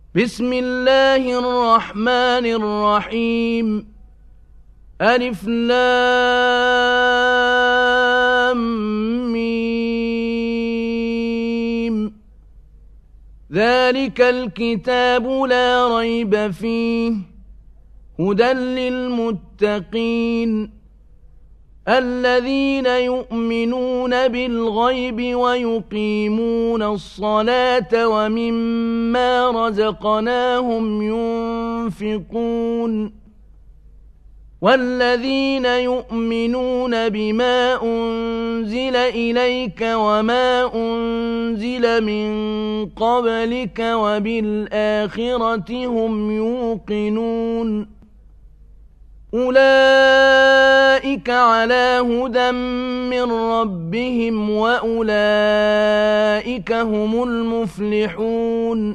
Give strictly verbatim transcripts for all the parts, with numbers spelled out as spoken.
بسم الله الرحمن الرحيم ألف لام ميم ذلك الكتاب لا ريب فيه هدى للمتقين الذين يؤمنون بالغيب ويقيمون الصلاة ومما رزقناهم ينفقون والذين يؤمنون بما أنزل إليك وما أنزل من قبلك وبالآخرة هم يوقنون أولئك على هدى من ربهم وأولئك هم المفلحون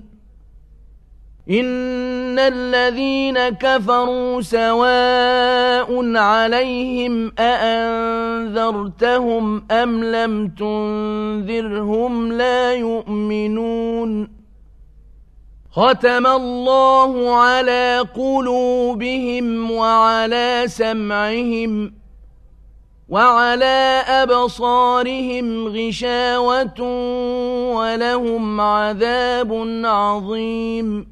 إن الذين كفروا سواء عليهم أأنذرتهم أم لم تنذرهم لا يؤمنون ختم الله على قلوبهم وعلى سمعهم وعلى أبصارهم غشاوة ولهم عذاب عظيم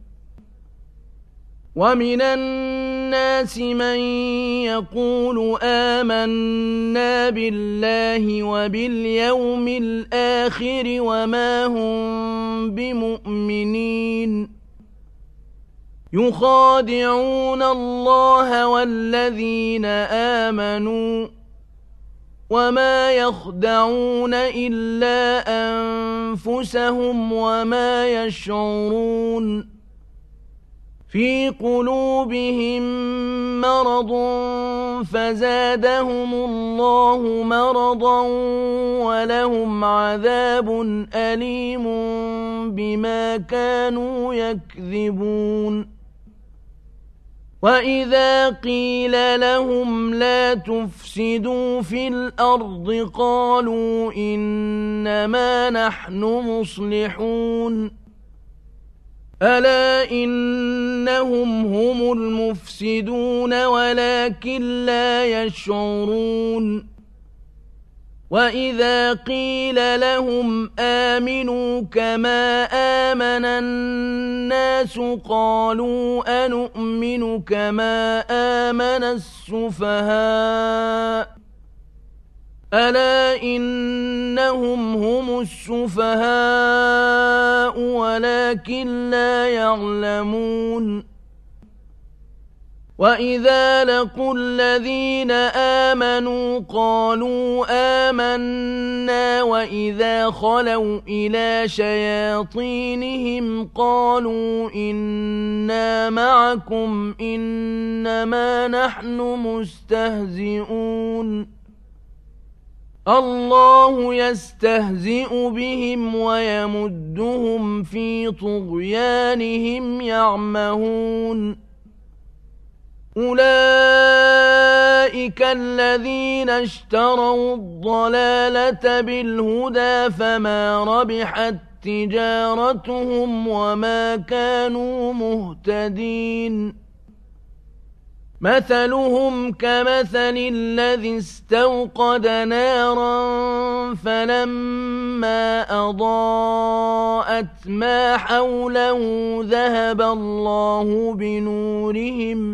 ومن الناس من يقول آمنا بالله وباليوم الآخر وما هم بمؤمنين يخادعون الله والذين آمنوا وما يخدعون إلا أنفسهم وما يشعرون في قلوبهم مرض فزادهم الله مرضا ولهم عذاب أليم بما كانوا يكذبون وإذا قيل لهم لا تفسدوا في الأرض قالوا إنما نحن مصلحون ألا إنهم هم المفسدون ولكن لا يشعرون وإذا قيل لهم آمنوا كما آمن الناس قالوا أنؤمن كما آمن السفهاء ألا إنهم هم السفهاء ولكن لا يعلمون وإذا لقوا الذين آمنوا قالوا آمنا وإذا خلوا إلى شياطينهم قالوا إنا معكم إنما نحن مستهزئون الله يستهزئ بهم ويمدهم في طغيانهم يعمهون أولئك الذين اشتروا الضلالة بالهدى فما ربحت تجارتهم وما كانوا مهتدين مثلهم كمثل الذي استوقد نارا فلما أضاءت ما حوله ذهب الله بنورهم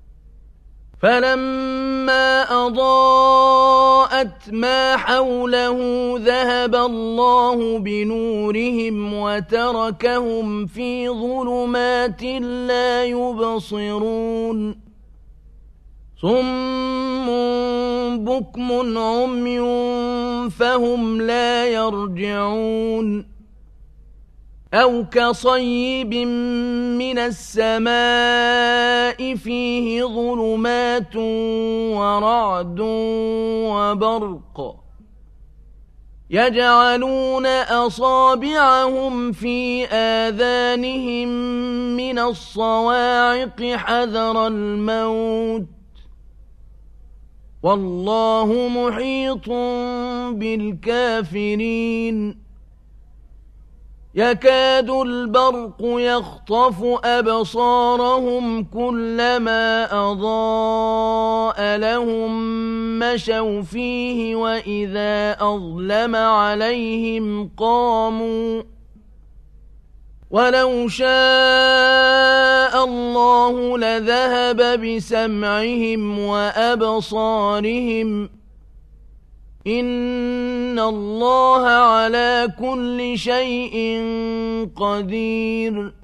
فلما أضاءت ما حوله ذهب الله بنورهم وتركهم في ظلمات لا يبصرون صم بكم عمي فهم لا يرجعون أو كصيب من السماء فيه ظلمات ورعد وبرق يجعلون أصابعهم في آذانهم من الصواعق حذر الموت والله محيط بالكافرين يكاد البرق يخطف أبصارهم كلما أضاء لهم مشوا فيه وإذا أظلم عليهم قاموا ولو شاء الله لذهب بسمعهم وأبصارهم إن الله على كل شيء قدير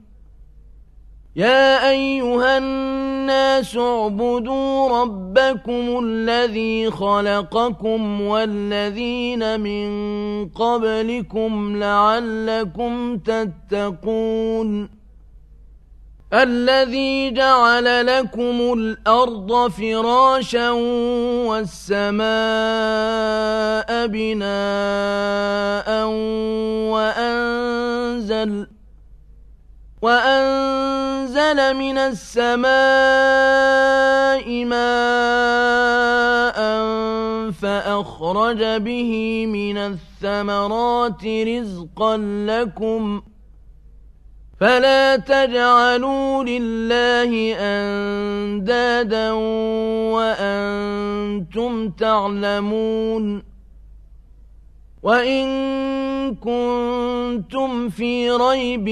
يا أيها الناس اعبدوا ربكم الذي خلقكم والذين من قبلكم لعلكم تتقون الذي جعل لكم الأرض فراشا والسماء بناء وأنزل وأنزل من السماء ماء فأخرج به من الثمرات رزقا لكم فلا تجعلوا لله أندادا وأنتم تعلمون وإن كنتم في ريب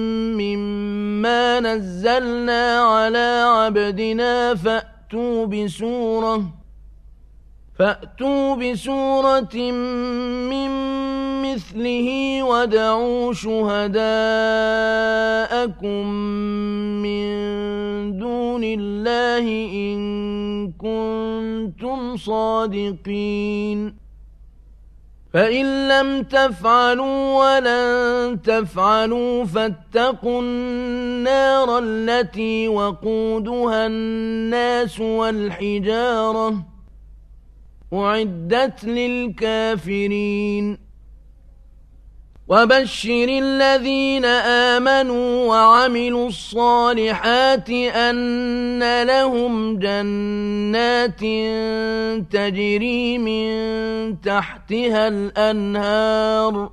مما نزلنا على عبدنا فأتوا بسورة فأتوا بسورة من مثله وادعوا شهداءكم من دون الله إن كنتم صادقين فإن لم تفعلوا ولن تفعلوا فاتقوا النار التي وقودها الناس والحجارة أعدت للكافرين وبشر الذين آمنوا وعملوا الصالحات أن لهم جنات تجري من تحتها الأنهار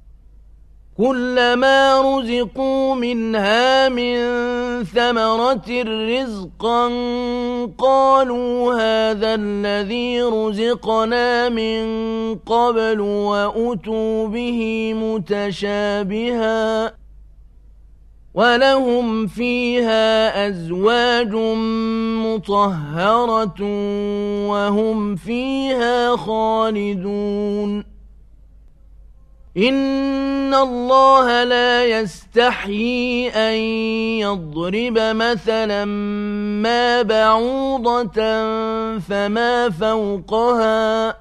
كلما رزقوا منها من ثمرة رزقا قالوا هذا الذي رزقنا من قبل وأتوا به متشابها ولهم فيها أزواج مطهرة وهم فيها خالدون إن الله لا يستحيي أن يضرب مثلا ما بعوضة فما فوقها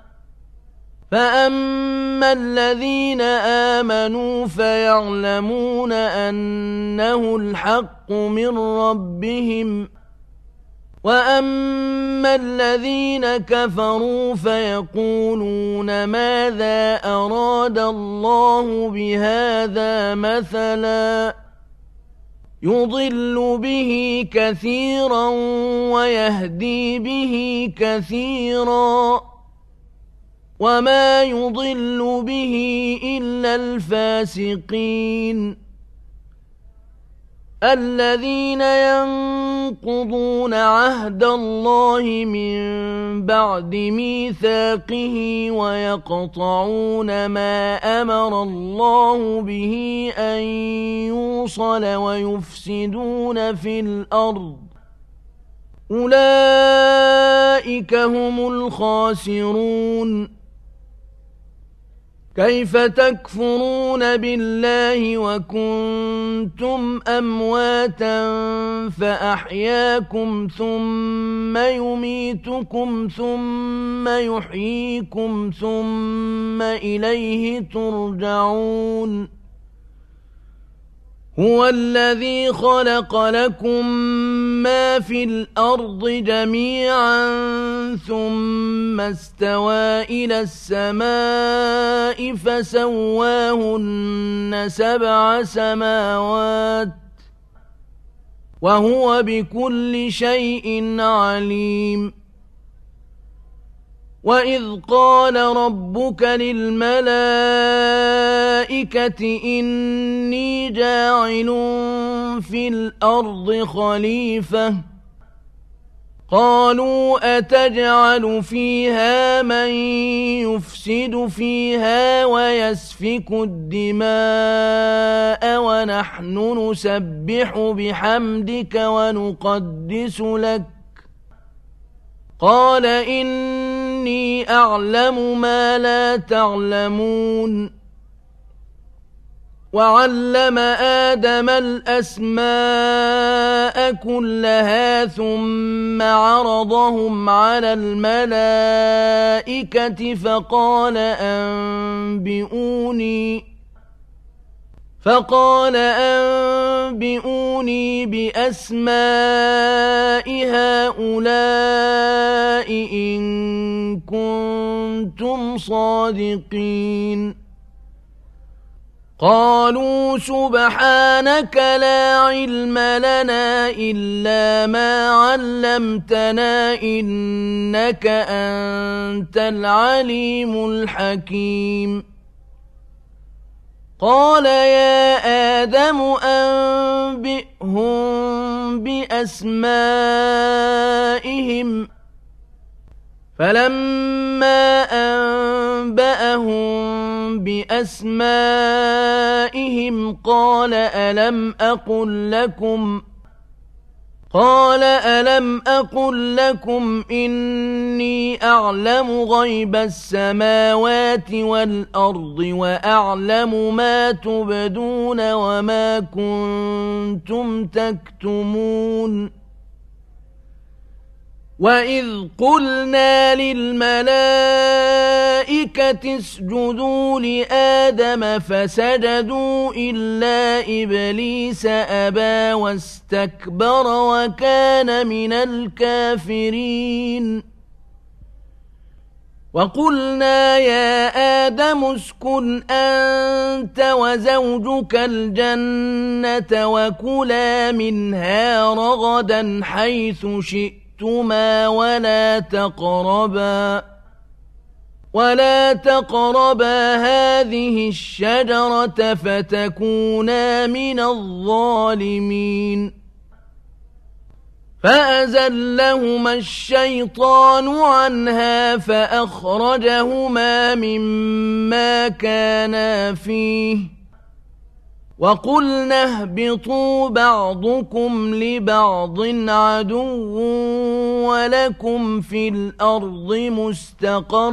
فأما الذين آمنوا فيعلمون أنه الحق من ربهم وأما الذين كفروا فيقولون ماذا أراد الله بهذا مثلا يضل به كثيرا ويهدي به كثيرا وما يضل به إلا الفاسقين الذين ينقضون عهد الله من بعد ميثاقه ويقطعون ما أمر الله به أن يوصل ويفسدون في الأرض أولئك هم الخاسرون كيف تكفرون بالله وكنتم أمواتا فأحياكم ثم يميتكم ثم يحييكم ثم إليه ترجعون هو الذي خلق لكم ما في الأرض جميعا ثم استوى إلى السماء فسواهن سبع سماوات وهو بكل شيء عليم وَإِذْ قَالَ رَبُّكَ لِلْمَلَائِكَةِ إِنِّي جَاعِلٌ فِي الْأَرْضِ خَلِيفَةً قَالُوا أَتَجْعَلُ فِيهَا مَن يُفْسِدُ فِيهَا وَيَسْفِكُ الدِّمَاءَ وَنَحْنُ نُسَبِّحُ بِحَمْدِكَ وَنُقَدِّسُ لَكَ قَالَ إِنِّي أَعْلَمُ مَا لَا تَعْلَمُونَ وَعَلَّمَ آدَمَ الْأَسْمَاءَ كُلَّهَا ثُمَّ عَرَضَهُمْ عَلَى الْمَلَائِكَةِ فَقَالَ أَنبِئُونِي فقال أنبئوني بأسماء هؤلاء إن كنتم صادقين قالوا سبحانك لا علم لنا إلا ما علمتنا إنك أنت العليم الحكيم قال يا آدم أنبئهم بأسمائهم فلما أنبأهم بأسمائهم قال ألم أقل لكم قال ألم أقل لكم إني أعلم غيب السماوات والأرض وأعلم ما تبدون وما كنتم تكتمون وإذ قلنا للملائكة اسجدوا لآدم فسجدوا إلا إبليس أبى واستكبر وكان من الكافرين وقلنا يا آدم اسكن أنت وزوجك الجنة وكلا منها رغدا حيث شئتما ولا تقربا ولا تقربا هذه الشجرة فتكونا من الظالمين فأزلهما الشيطان عنها فأخرجهما مما كانا فيه وقلنا اهبطوا بعضكم لبعض عدو ولكم في الأرض مستقر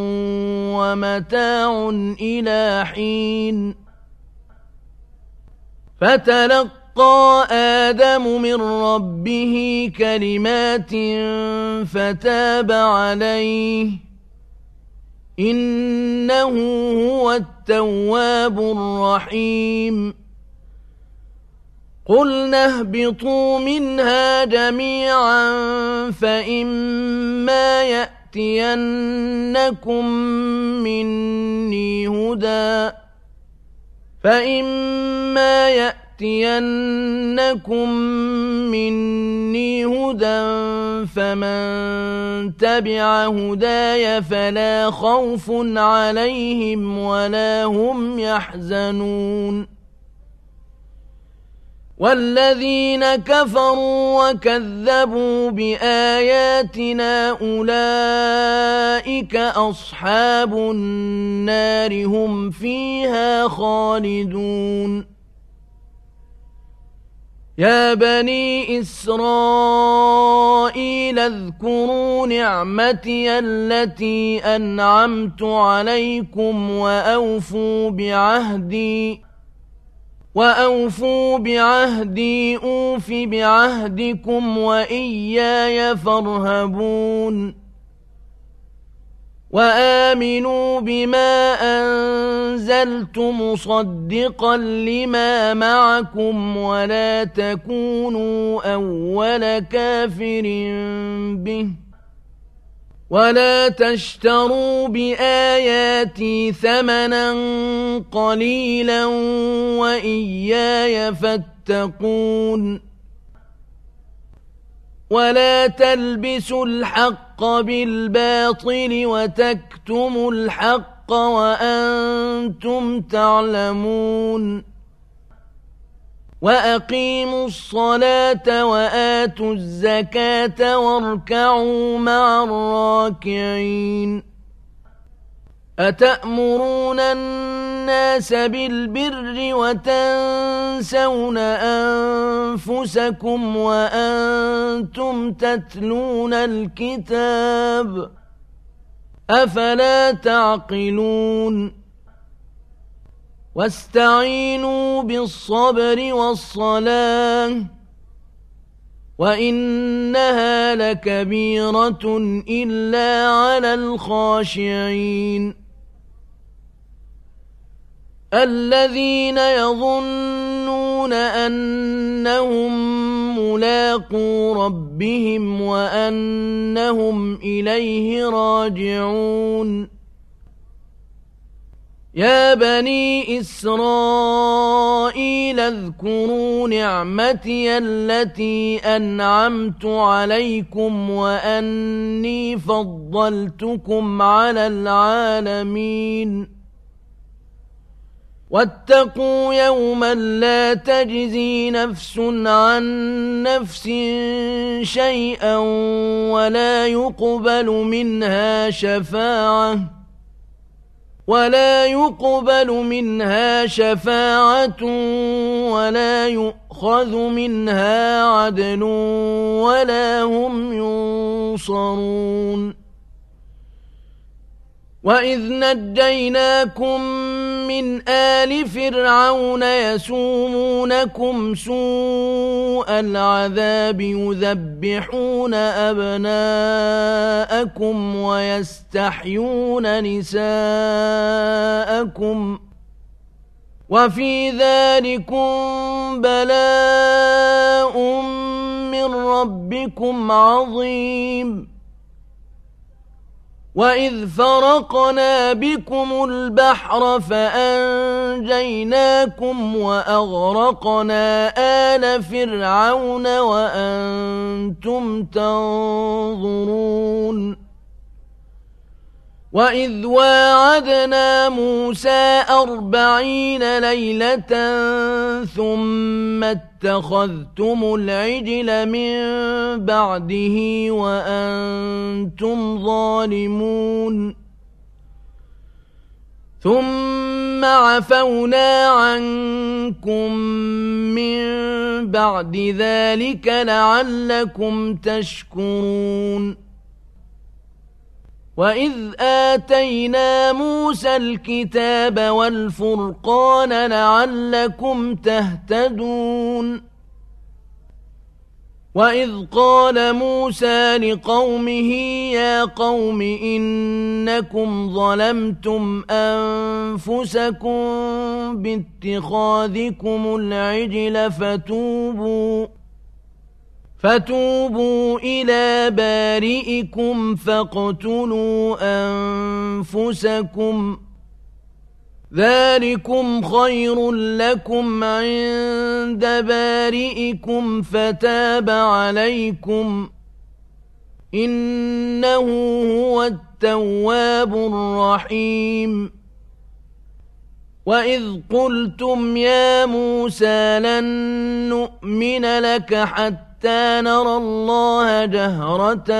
ومتاع إلى حين فتلقى آدم من ربه كلمات فتاب عليه إنه هو التواب الرحيم قلنا اهبطوا منها جميعا فإما يأتينكم مني هدى فإما يأتينكم مني هدى فمن تبع هداي فلا خوف عليهم ولا هم يحزنون والذين كفروا وكذبوا بآياتنا أولئك أصحاب النار هم فيها خالدون يا بني إسرائيل اذكروا نعمتي التي أنعمت عليكم وأوفوا بعهدي وأوفوا بعهدي أوف بعهدكم وإياي فارهبون وآمنوا بما أنزلت مصدقا لما معكم ولا تكونوا أول كافر به ولا تشتروا بآياتي ثمنا قليلا وإياي فاتقون ولا تلبسوا الحق بالباطل وتكتموا الحق وأنتم تعلمون وأقيموا الصلاة وآتوا الزكاة واركعوا مع الراكعين أتأمرون الناس بالبر وتنسون أنفسكم وأنتم تتلون الكتاب أفلا تعقلون واستعينوا بالصبر والصلاة وإنها لكبيرة إلا على الخاشعين الذين يظنون أنهم ملاقو ربهم وأنهم إليه راجعون يا بني إسرائيل اذكروا نعمتي التي أنعمت عليكم وأني فضلتكم على العالمين واتقوا يوما لا تجزي نفس عن نفس شيئا ولا يقبل منها شفاعة ولا يقبل منها شفاعة ولا يؤخذ منها عدل ولا هم ينصرون وإذ نجيناكم من آل فرعون يسومونكم سوء العذاب يذبحون أبناءكم ويستحيون نساءكم وفي ذلكم بلاء من ربكم عظيم وإذ فرقنا بكم البحر فأنجيناكم وأغرقنا آل فرعون وأنتم تنظرون وإذ واعدنا موسى أربعين ليلة ثم اتخذتم العجل من بعده وأنتم ظالمون ثم عفونا عنكم من بعد ذلك لعلكم تشكرون وإذ آتينا موسى الكتاب والفرقان لعلكم تهتدون وإذ قال موسى لقومه يا قوم إنكم ظلمتم أنفسكم باتخاذكم العجل فتوبوا فتوبوا إلى بارئكم فاقتلوا أنفسكم ذلكم خير لكم عند بارئكم فتاب عليكم إنه هو التواب الرحيم وإذ قلتم يا موسى لن نؤمن لك حتى حتى نرى الله جهرة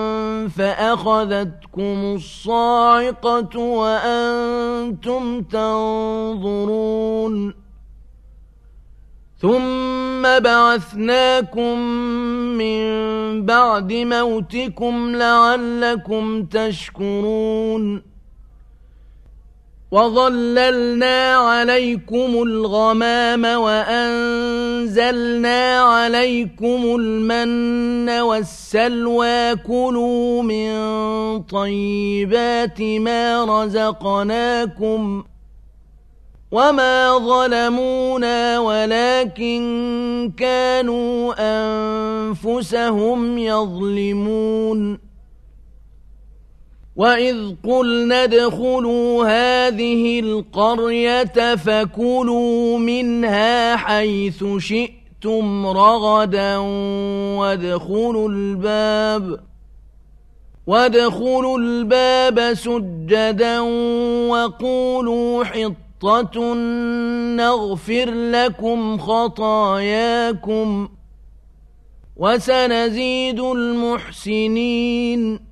فأخذتكم الصاعقة وأنتم تنظرون ثم بعثناكم من بعد موتكم لعلكم تشكرون وظللنا عليكم الغمام وأنزلنا عليكم المن والسلوى كلوا من طيبات ما رزقناكم وما ظلمونا ولكن كانوا أنفسهم يظلمون وإذ قلنا ادخلوا هذه القرية فكلوا منها حيث شئتم رغدا وادخلوا الباب وادخلوا الباب سجدا وقولوا حطة نغفر لكم خطاياكم وسنزيد المحسنين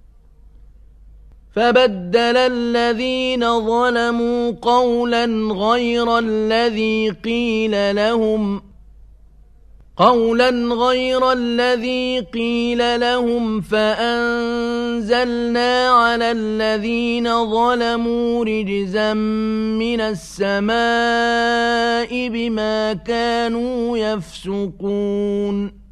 فبدل الذين ظلموا قولا غير الذي قيل لهم قولا غير الذي قيل لهم فأنزلنا على الذين ظلموا رجزا من السماء بما كانوا يفسقون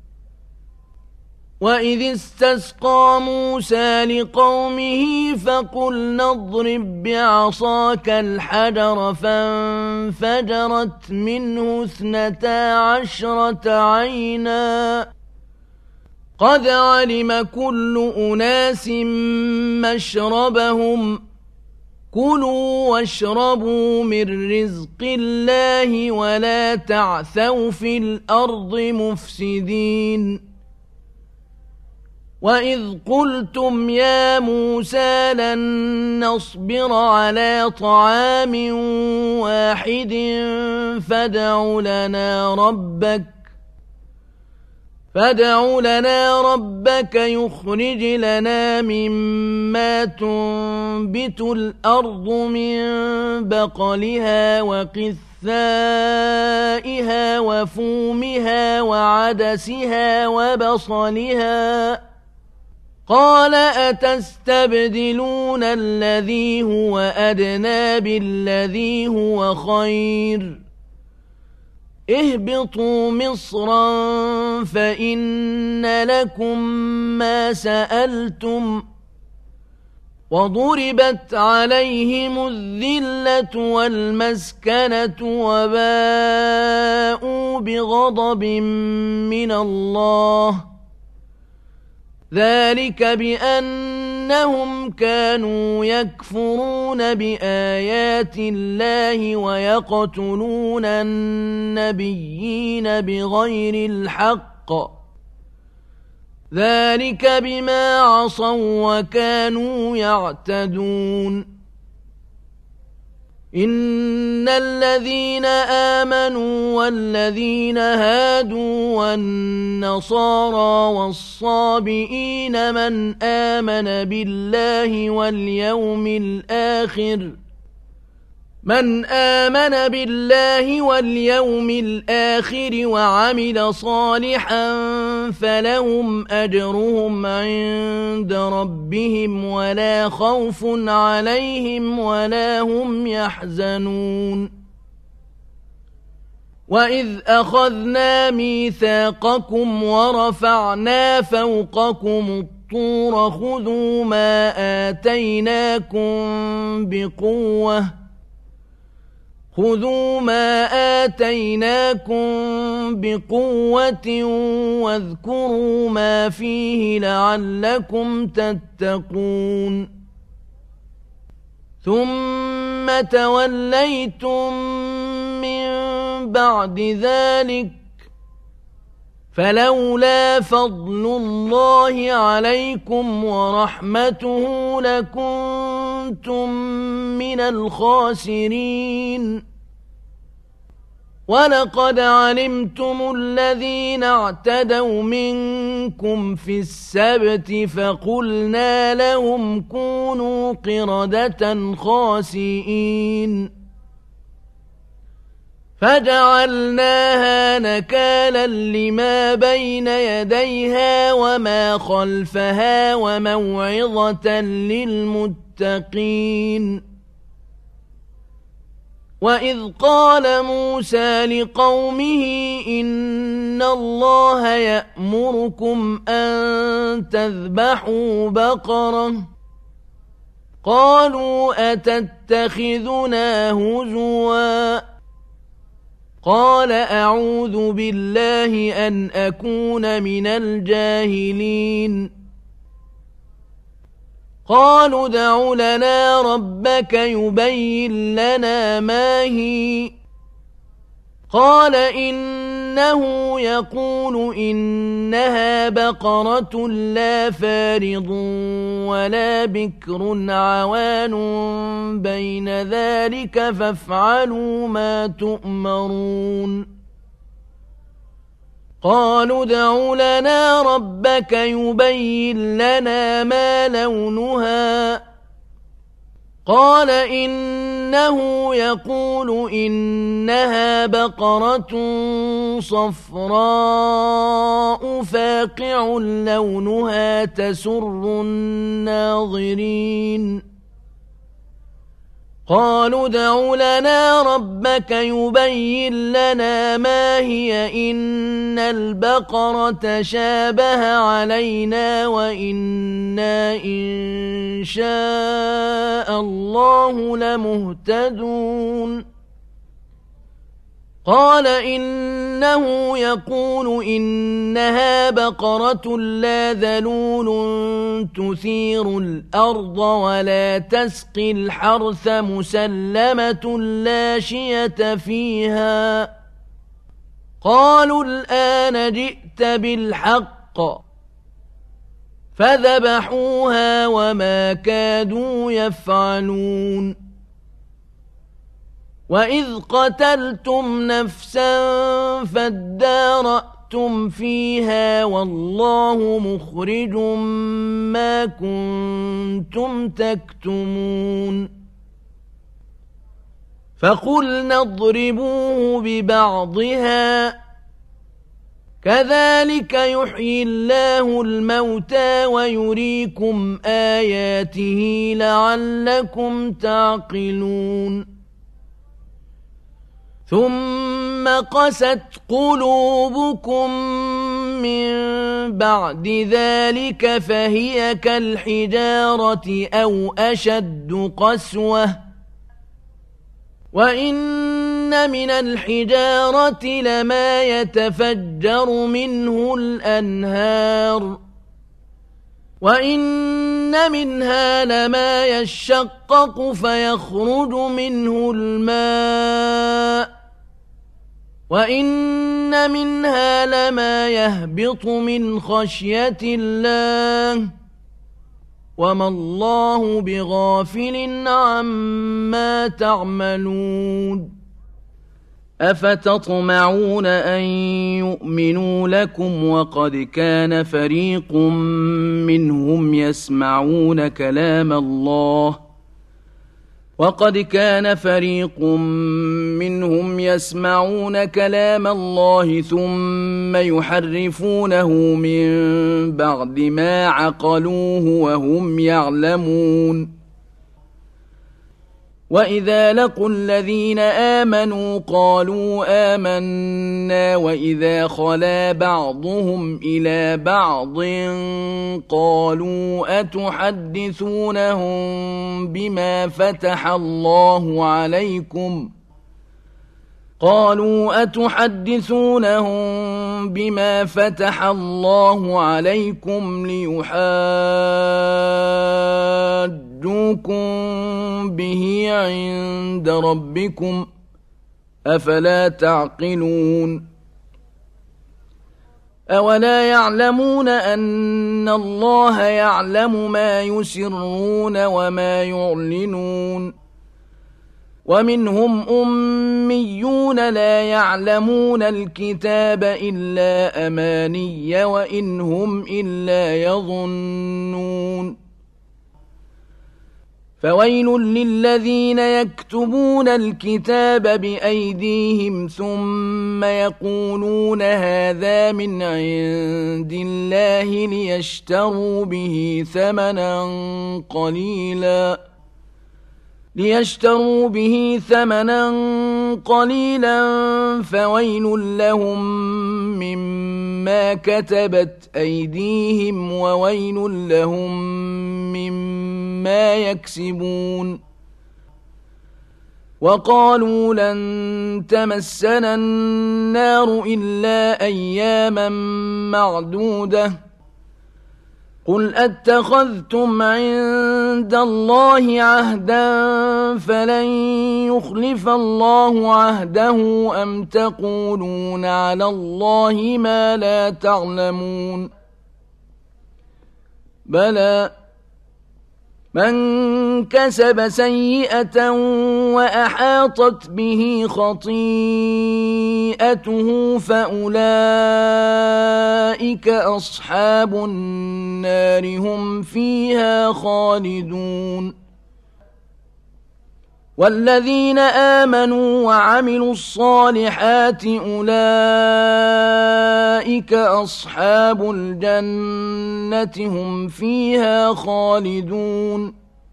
وإذ استسقى موسى لقومه فقلنا اضرب بعصاك الحجر فانفجرت منه اثنتا عشرة عينا قد علم كل أناس مشربهم كلوا واشربوا من رزق الله ولا تعثوا في الأرض مفسدين وإذ قلتم يا موسى لن نصبر على طعام واحد فادع لنا ربك فادع لنا ربك يخرج لنا مما تنبت الأرض من بقلها وقثائها وفومها وعدسها وبصلها قال أتستبدلون الذي هو أدنى بالذي هو خير اهبطوا مصرا فإن لكم ما سألتم وضربت عليهم الذلة والمسكنة وباءوا بغضب من الله ذلك بأنهم كانوا يكفرون بآيات الله ويقتلون النبيين بغير الحق ذلك بما عصوا وكانوا يعتدون إن الذين آمنوا والذين هادوا والنصارى والصابئين من آمن بالله واليوم الآخر من آمن بالله واليوم الآخر وعمل صالحا فلهم أجرهم عند ربهم ولا خوف عليهم ولا هم يحزنون وإذ أخذنا ميثاقكم ورفعنا فوقكم الطور خذوا ما آتيناكم بقوة خذوا ما آتيناكم بقوة واذكروا ما فيه لعلكم تتقون ثم توليتم من بعد ذلك فلولا فضل الله عليكم ورحمته لكنتم من الخاسرين ولقد علمتم الذين اعتدوا منكم في السبت فقلنا لهم كونوا قردة خاسئين فجعلناها نكالا لما بين يديها وما خلفها وموعظة للمتقين وإذ قال موسى لقومه إن الله يأمركم أن تذبحوا بقرة قالوا أتتخذنا هزوا قال أعوذ بالله أن أكون من الجاهلين قالوا ادع لنا ربك يبين لنا ما هي قال إن إنه يقول إنها بقرة لا فارض ولا بكر عوان بين ذلك فافعلوا ما تؤمرون قالوا ادع لنا ربك يبين لنا ما لونها قال إنه يقول إنها بقرة صفراء فاقع لونها تسر الناظرين قالوا ادع لنا ربك يبين لنا ما هي إن البقرة شابه علينا وإنا إن شاء الله لمهتدون قال إنه يقول إنها بقرة لا ذلول تثير الأرض ولا تسقي الحرث مسلمة لا شية فيها قالوا الآن جئت بالحق فذبحوها وما كادوا يفعلون وإذ قتلتم نفسا فادارأتم فيها والله مخرج ما كنتم تكتمون فقلنا اضربوه ببعضها كذلك يحيي الله الموتى ويريكم آياته لعلكم تعقلون ثم قست قلوبكم من بعد ذلك فهي كالحجارة أو أشد قسوة وإن من الحجارة لما يتفجر منه الأنهار وإن منها لما يشقق فيخرج منه الماء وإن منها لما يهبط من خشية الله وما الله بغافل عما تعملون أفتطمعون أن يؤمنوا لكم وقد كان فريق منهم يسمعون كلام الله وقد كان فريق منهم يسمعون كلام الله ثم يحرفونه من بعد ما عقلوه وهم يعلمون وإذا لقوا الذين آمنوا قالوا آمنا وإذا خلا بعضهم إلى بعض قالوا أتحدثونهم بما فتح الله عليكم قالوا أتحدثونهم بما فتح الله عليكم ليحاجوكم به عند ربكم أفلا تعقلون أولا يعلمون أن الله يعلم ما يسرون وما يعلنون ومنهم أميون لا يعلمون الكتاب إلا أماني وإن هم إلا يظنون فويل للذين يكتبون الكتاب بأيديهم ثم يقولون هذا من عند الله ليشتروا به ثمنا قليلا ليشتروا به ثمنا قليلا فويل لهم مما كتبت أيديهم وويل لهم مما يكسبون وقالوا لن تمسنا النار إلا أياما معدودة قل أتخذتم عند الله عهدا فلن يخلف الله عهده أم تقولون على الله ما لا تعلمون بلى من كسب سيئة وأحاطت به خطيئته فأولئك أصحاب النار هم فيها خالدون والذين آمنوا وعملوا الصالحات أولئك أصحاب الجنة هم فيها خالدون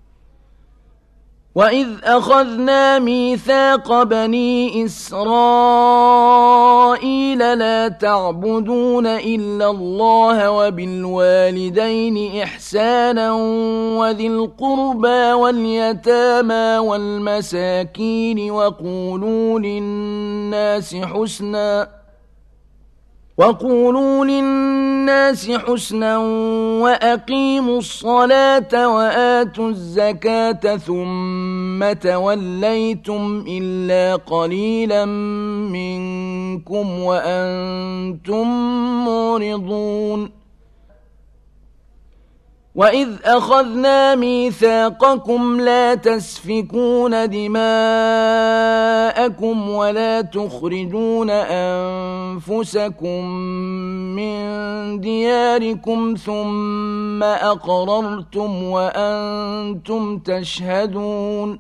وإذ أخذنا ميثاق بني إسرائيل لا تعبدون إلا الله وبالوالدين إحسانا وذي القربى واليتامى والمساكين وقولوا للناس حسنا وقولوا للناس حسنا وأقيموا الصلاة وآتوا الزكاة ثم توليتم إلا قليلا منكم وأنتم معرضون وإذ أخذنا ميثاقكم لا تسفكون دماءكم ولا تخرجون أنفسكم من دياركم ثم أقررتم وأنتم تشهدون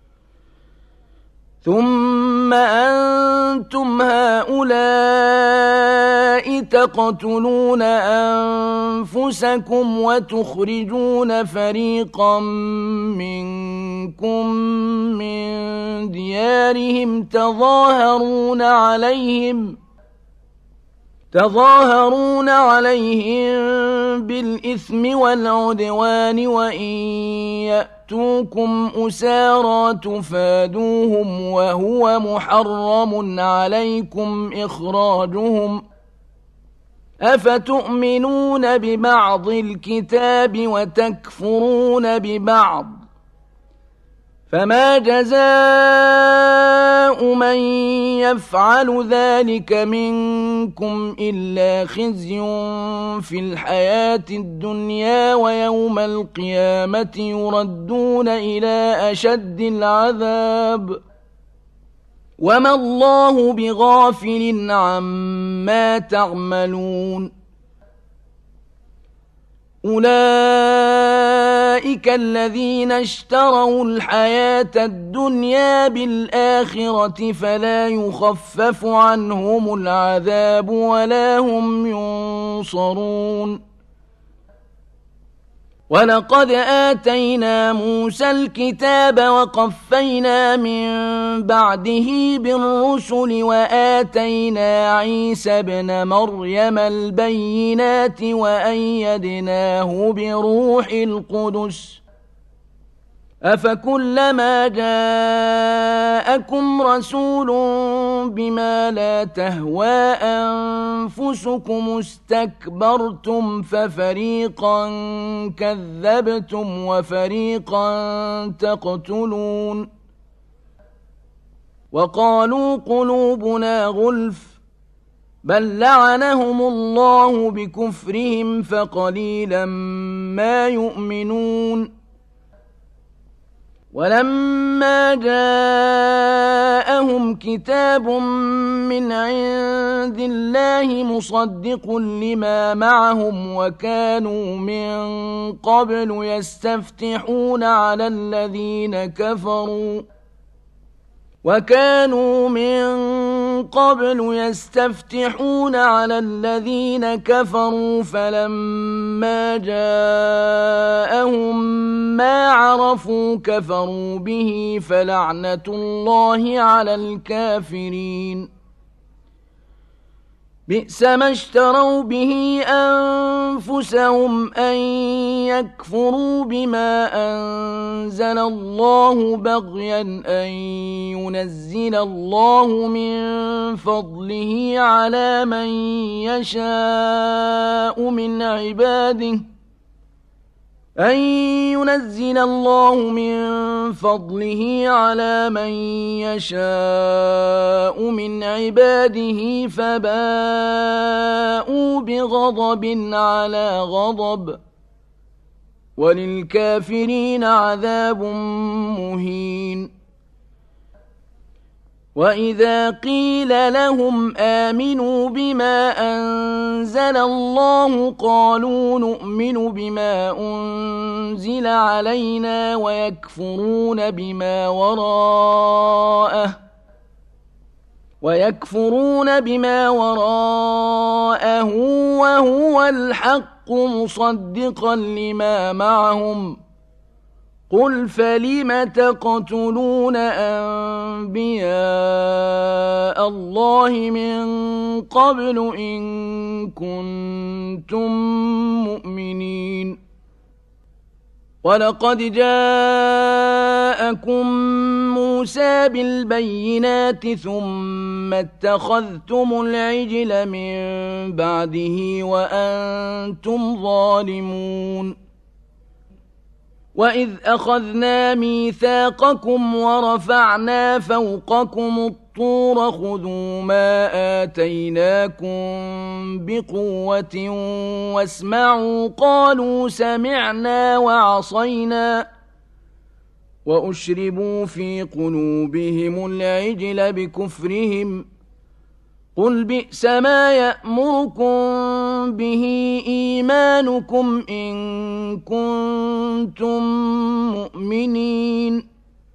ثم أنتم هؤلاء تقتلون أنفسكم وتخرجون فريقا منكم من ديارهم تظاهرون عليهم تظاهرون عليهم بالإثم والعدوان وإن يأتوكم أسارى تفادوهم وهو محرم عليكم إخراجهم أفتؤمنون ببعض الكتاب وتكفرون ببعض فما جزاء من يفعل ذلك منكم إلا خزي في الحياة الدنيا ويوم القيامة يردون إلى أشد العذاب وما الله بغافل عما تعملون أولئك الذين اشتروا الحياة الدنيا بالآخرة فلا يخفف عنهم العذاب ولا هم ينصرون ولقد آتينا موسى الكتاب وقفينا من بعده بالرسل وآتينا عيسى ابن مريم البينات وأيدناه بروح القدس أفكلما جاءكم رسول بما لا تهوى أنفسكم استكبرتم ففريقا كذبتم وفريقا تقتلون وقالوا قلوبنا غلف بل لعنهم الله بكفرهم فقليلا ما يؤمنون ولما جاءهم كتاب من عند الله مصدق لما معهم وكانوا من قبل يستفتحون على الذين كفروا وكانوا من قبل يستفتحون على الذين كفروا فلما جاءهم ما عرفوا كفروا به فلعنة الله على الكافرين بئس ما اشتروا به أنفسهم أن يكفروا بما أنزل الله بغيا أن ينزل الله من فضله على من يشاء من عباده أن ينزل الله من فضله على من يشاء من عباده فباءوا بغضب على غضب وللكافرين عذاب مهين. وإذا قيل لهم آمنوا بما أنزل الله قالوا نؤمن بما أنزل علينا ويكفرون بما وراءه ويكفرون بما وراءه وهو الحق مصدقا لما معهم قل فلم تقتلون أنبياء الله من قبل إن كنتم مؤمنين. ولقد جاءكم موسى بالبينات ثم اتخذتم العجل من بعده وأنتم ظالمون. وإذ أخذنا ميثاقكم ورفعنا فوقكم الطور خذوا ما آتيناكم بقوة واسمعوا قالوا سمعنا وعصينا وأشربوا في قلوبهم العجل بكفرهم قل بئس ما يأمركم به إيمانكم إن كنتم مؤمنين.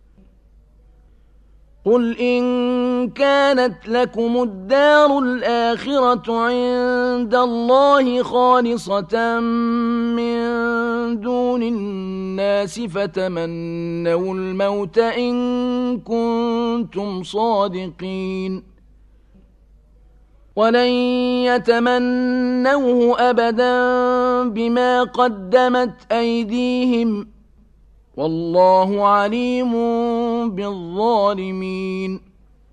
قل إن كانت لكم الدار الآخرة عند الله خالصة من دون الناس فتمنوا الموت إن كنتم صادقين ولن يتمنوه أبدا بما قدمت أيديهم والله عليم بالظالمين.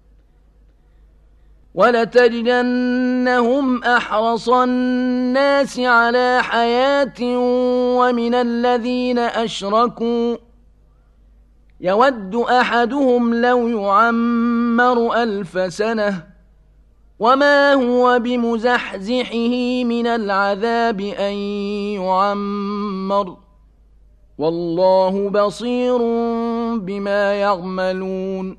ولتجدنهم أحرص الناس على حياة ومن الذين أشركوا يود أحدهم لو يعمر ألف سنة وما هو بمزحزحه من العذاب أن يعمر والله بصير بما يعملون.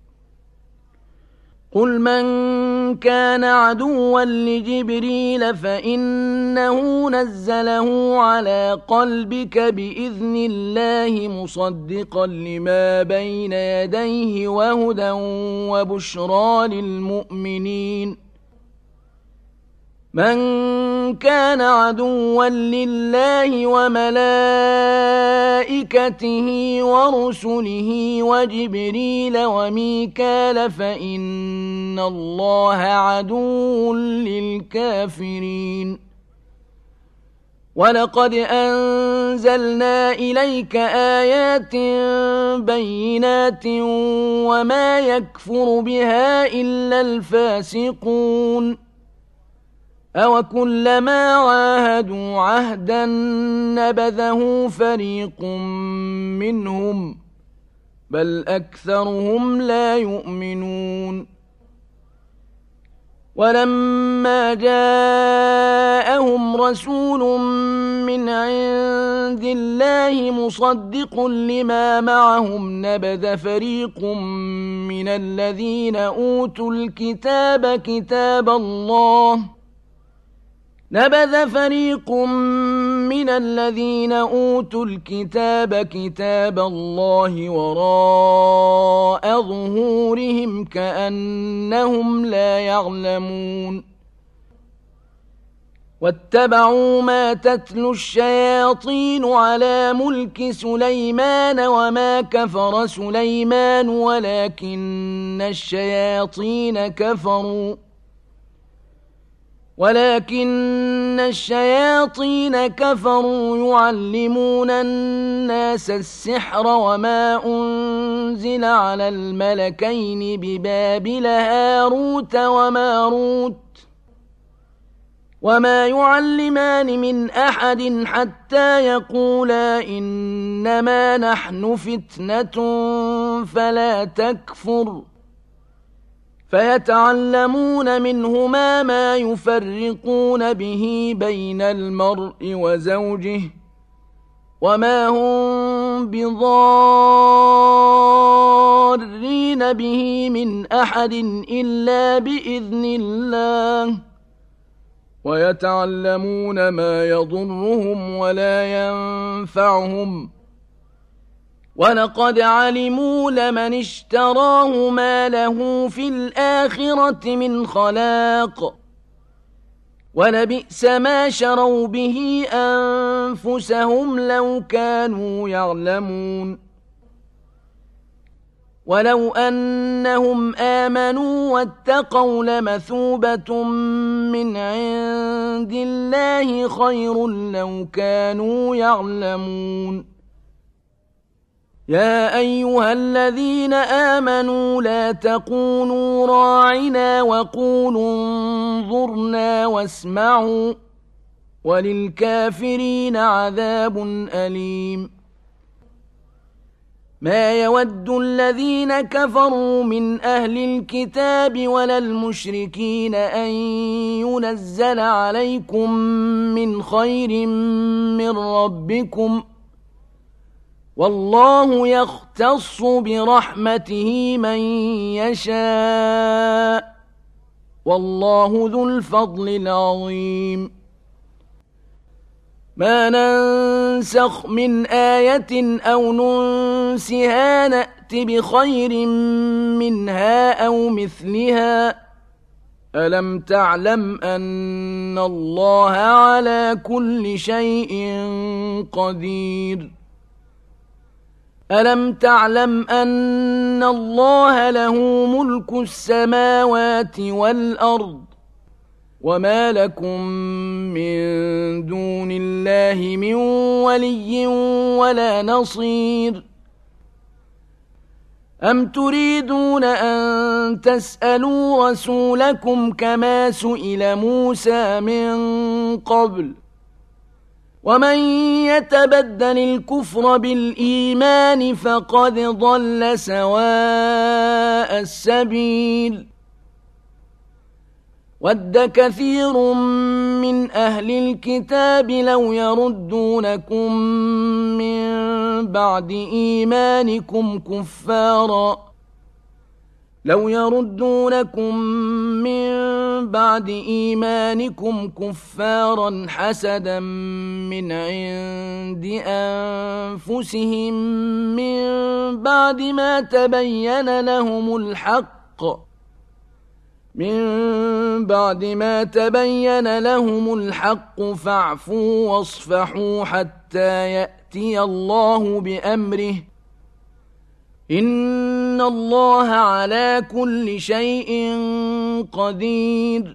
قل من كان عدوا لجبريل فإنه نزله على قلبك بإذن الله مصدقا لما بين يديه وهدى وبشرى للمؤمنين. من كان عدوا لله وملائكته ورسله وجبريل وميكال فإن الله عدو للكافرين. ولقد أنزلنا إليك آيات بينات وما يكفر بها إلا الفاسقون. أوكلما عاهدوا عهدا نبذه فريق منهم بل أكثرهم لا يؤمنون. ولما جاءهم رسول من عند الله مصدق لما معهم نبذ فريق من الذين أوتوا الكتاب كتاب الله نبذ فريق من الذين أوتوا الكتاب كتاب الله وراء ظهورهم كأنهم لا يعلمون. واتبعوا ما تتلو الشياطين على ملك سليمان وما كفر سليمان ولكن الشياطين كفروا ولكن الشياطين كفروا يعلمون الناس السحر وما أنزل على الملكين ببابل هاروت وماروت وما يعلمان من أحد حتى يقولا إنما نحن فتنة فلا تكفر فيتعلمون منهما ما يفرقون به بين المرء وزوجه وما هم بضارين به من أحد إلا بإذن الله ويتعلمون ما يضرهم ولا ينفعهم ولقد علموا لمن اشتراه ما له في الآخرة من خلاق ولبئس ما شروا به أنفسهم لو كانوا يعلمون ولو أنهم آمنوا واتقوا لمثوبة من عند الله خير لو كانوا يعلمون يا أيها الذين آمنوا لا تقولوا راعنا وقولوا انظرنا واسمعوا وللكافرين عذاب أليم ما يود الذين كفروا من أهل الكتاب ولا المشركين أن ينزل عليكم من خير من ربكم والله يختص برحمته من يشاء والله ذو الفضل العظيم ما ننسخ من آية أو ننسها نأت بخير منها أو مثلها ألم تعلم أن الله على كل شيء قدير ألم تعلم أن الله له ملك السماوات والأرض وما لكم من دون الله من ولي ولا نصير أم تريدون أن تسألوا رسولكم كما سئل موسى من قبل ومن يتبدل الكفر بالإيمان فقد ضل سواء السبيل ود كثير من أهل الكتاب لو يردونكم من بعد إيمانكم كفارا لو يردونكم من بعد إيمانكم كفارا حسدا من عند أنفسهم من بعد ما تبين لهم الحق من بعد ما تبين لهم الحق فاعفوا واصفحوا حتى يأتي الله بأمره إن الله على كل شيء قدير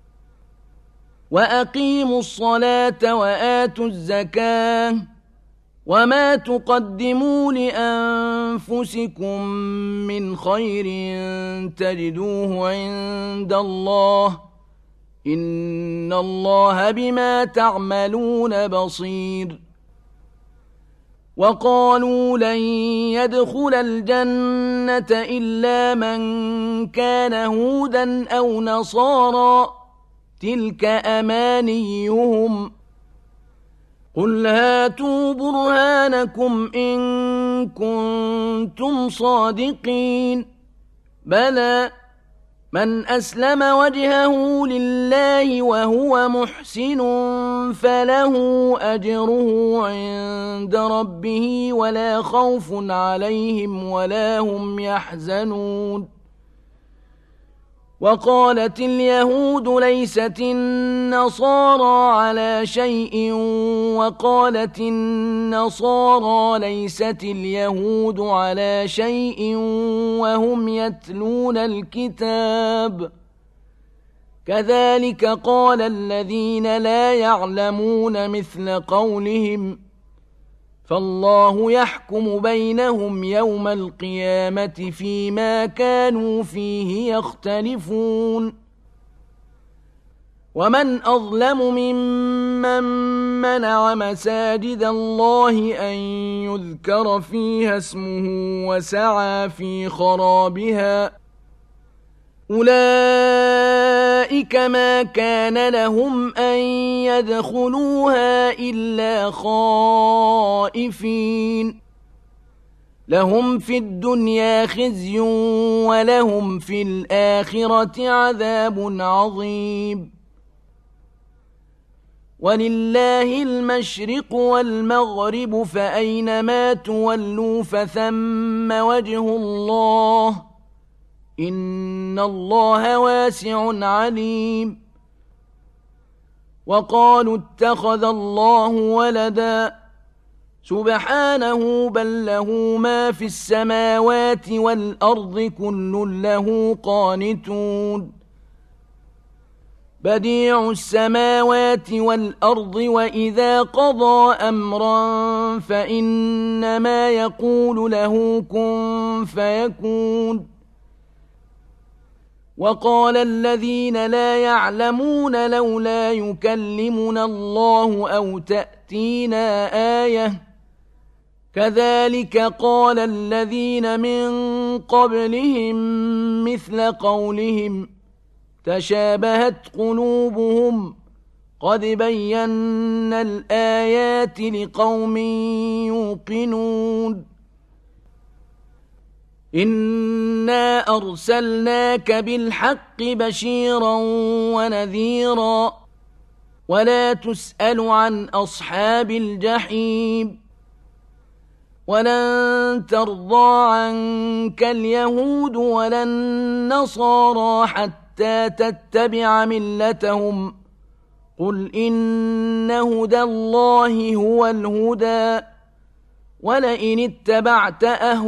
وأقيموا الصلاة وآتوا الزكاة وما تقدموا لأنفسكم من خير تجدوه عند الله إن الله بما تعملون بصير وقالوا لن يدخل الجنة إلا من كان هودا أو نصارى تلك أمانيهم قل هاتوا برهانكم إن كنتم صادقين بلى من أسلم وجهه لله وهو محسن فله أجره عند ربه ولا خوف عليهم ولا هم يحزنون وقالت اليهود ليست النصارى على شيء وقالت النصارى ليست اليهود على شيء وهم يتلون الكتاب كذلك قال الذين لا يعلمون مثل قولهم فالله يحكم بينهم يوم القيامة فيما كانوا فيه يختلفون ومن أظلم ممن منع مساجد الله أن يذكر فيها اسمه وسعى في خرابها أولئك ما كان لهم أن يدخلوها إلا خائفين لهم في الدنيا خزي ولهم في الآخرة عذاب عظيم ولله المشرق والمغرب فأينما تولوا فثم وجه الله إن الله واسع عليم وقالوا اتخذ الله ولدا سبحانه بل له ما في السماوات والأرض كل له قانتون بديع السماوات والأرض وإذا قضى أمرا فإنما يقول له كن فيكون وقال الذين لا يعلمون لولا يكلمنا الله أو تأتينا آية كذلك قال الذين من قبلهم مثل قولهم تشابهت قلوبهم قد بينا الآيات لقوم يوقنون إنا أرسلناك بالحق بشيرا ونذيرا ولا تسأل عن أصحاب الجحيم ولن ترضى عنك اليهود ولا النصارى حتى تتبع ملتهم قل إن هدى الله هو الهدى ولئن اتبعت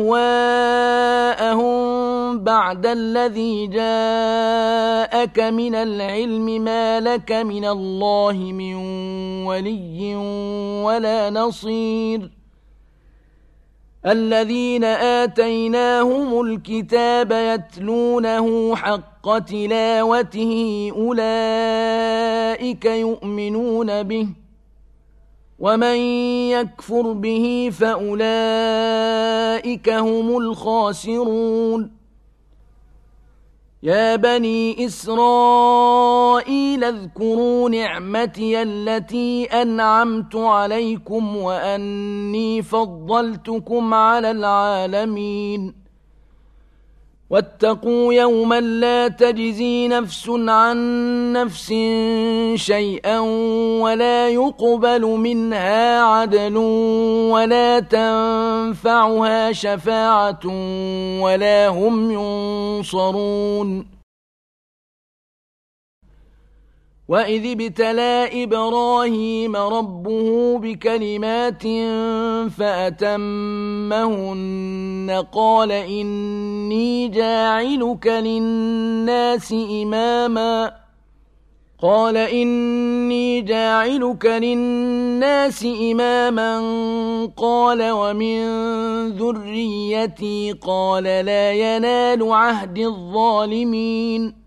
أهواءهم بعد الذي جاءك من العلم ما لك من الله من ولي ولا نصير الذين آتيناهم الكتاب يتلونه حق تلاوته أولئك يؤمنون به ومن يكفر به فأولئك هم الخاسرون يا بني إسرائيل اذكروا نعمتي التي أنعمت عليكم وأني فضلتكم على العالمين واتقوا يوما لا تجزي نفس عن نفس شيئا ولا يقبل منها عدل ولا تنفعها شفاعة ولا هم ينصرون وإذ ابتلى إبراهيم ربه بكلمات فأتمهن قال إني جاعلك للناس إماما قال إني جاعلك للناس إماما قال ومن ذريتي قال لا ينال عهد الظالمين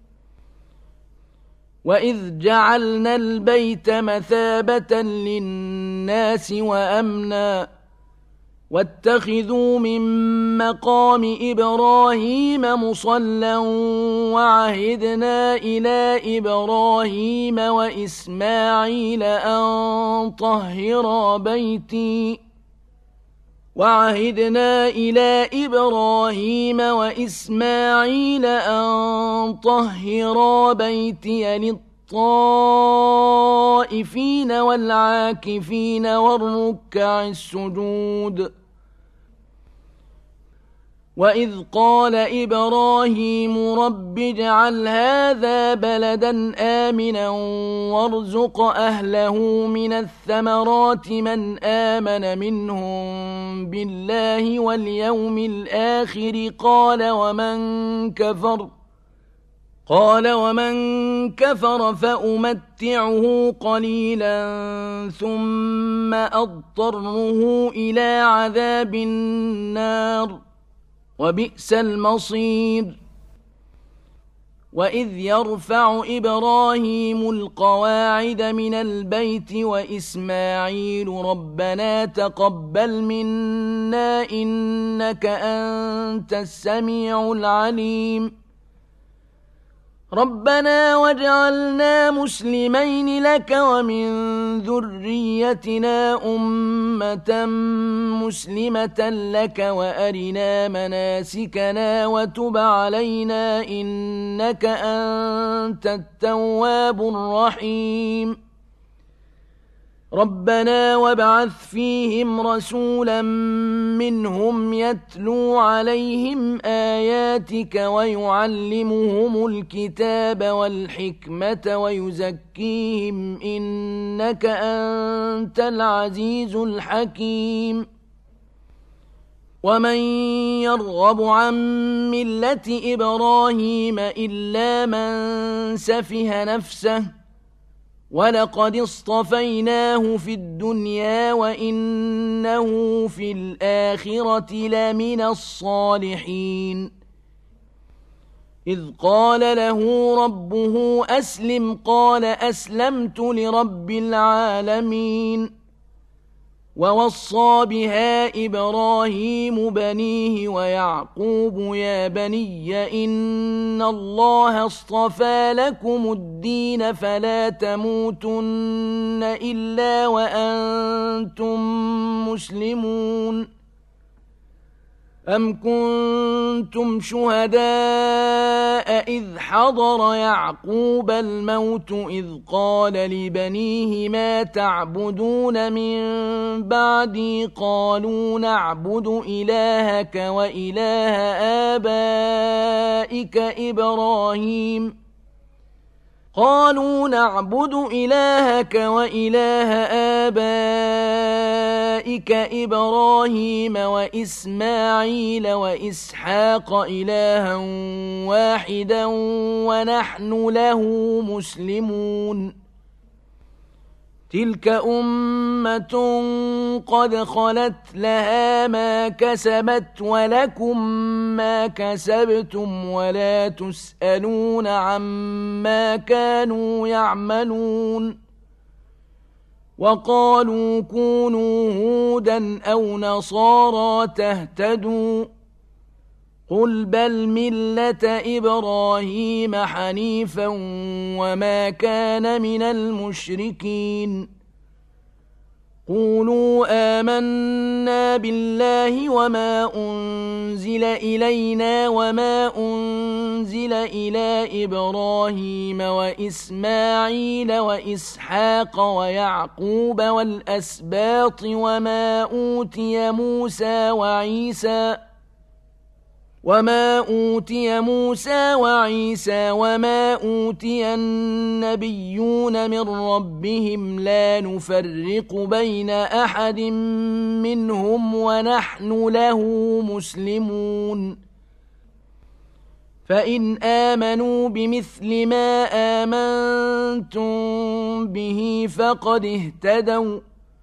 وإذ جعلنا البيت مثابة للناس وأمنا واتخذوا من مقام إبراهيم مصلى وعهدنا إلى إبراهيم وإسماعيل أن طهرا بيتي وعهدنا إلى إبراهيم وإسماعيل أن طهرا بيتي للطائفين والعاكفين والركع السجود وإذ قال إبراهيم رب اجعل هذا بلدا آمنا وارزق أهله من الثمرات من آمن منهم بالله واليوم الآخر قال ومن كفر قال ومن كفر فأمتعه قليلا ثم أضطره إلى عذاب النار وبئس المصير وإذ يرفع إبراهيم القواعد من البيت وإسماعيل ربنا تقبل منا إنك أنت السميع العليم ربنا واجعلنا مسلمين لك ومن ذريتنا أمة مسلمة لك وأرنا مناسكنا وتب علينا إنك أنت التواب الرحيم ربنا وابعث فيهم رسولا منهم يتلو عليهم آياتك ويعلمهم الكتاب والحكمة ويزكيهم إنك أنت العزيز الحكيم ومن يرغب عن ملة إبراهيم إلا من سفه نفسه ولقد اصطفيناه في الدنيا وإنه في الآخرة لمن الصالحين إذ قال له ربه أسلم قال أسلمت لرب العالمين ووصى بها إبراهيم بنيه ويعقوب يا بني إن الله اصطفى لكم الدين فلا تموتن إلا وأنتم مسلمون أم كنتم شهداء إذ حضر يعقوب الموت إذ قال لبنيه ما تعبدون من بعدي قالوا نعبد إلهك وإله آبائك إبراهيم قالوا نعبد إلهك وإله آبائك إبراهيم وإسماعيل وإسحاق إلها واحدا ونحن له مسلمون تلك أمة قد خلت لها ما كسبت ولكم ما كسبتم ولا تسألون عما كانوا يعملون وقالوا كونوا هودا أو نصارى تهتدوا قل بل ملة إبراهيم حنيفا وما كان من المشركين قولوا آمنا بالله وما أنزل إلينا وما أنزل إلى إبراهيم وإسماعيل وإسحاق ويعقوب والأسباط وما أوتي موسى وعيسى وما أوتي موسى وعيسى وما أوتي النبيون من ربهم لا نفرق بين أحد منهم ونحن له مسلمون فإن آمنوا بمثل ما آمنتم به فقد اهتدوا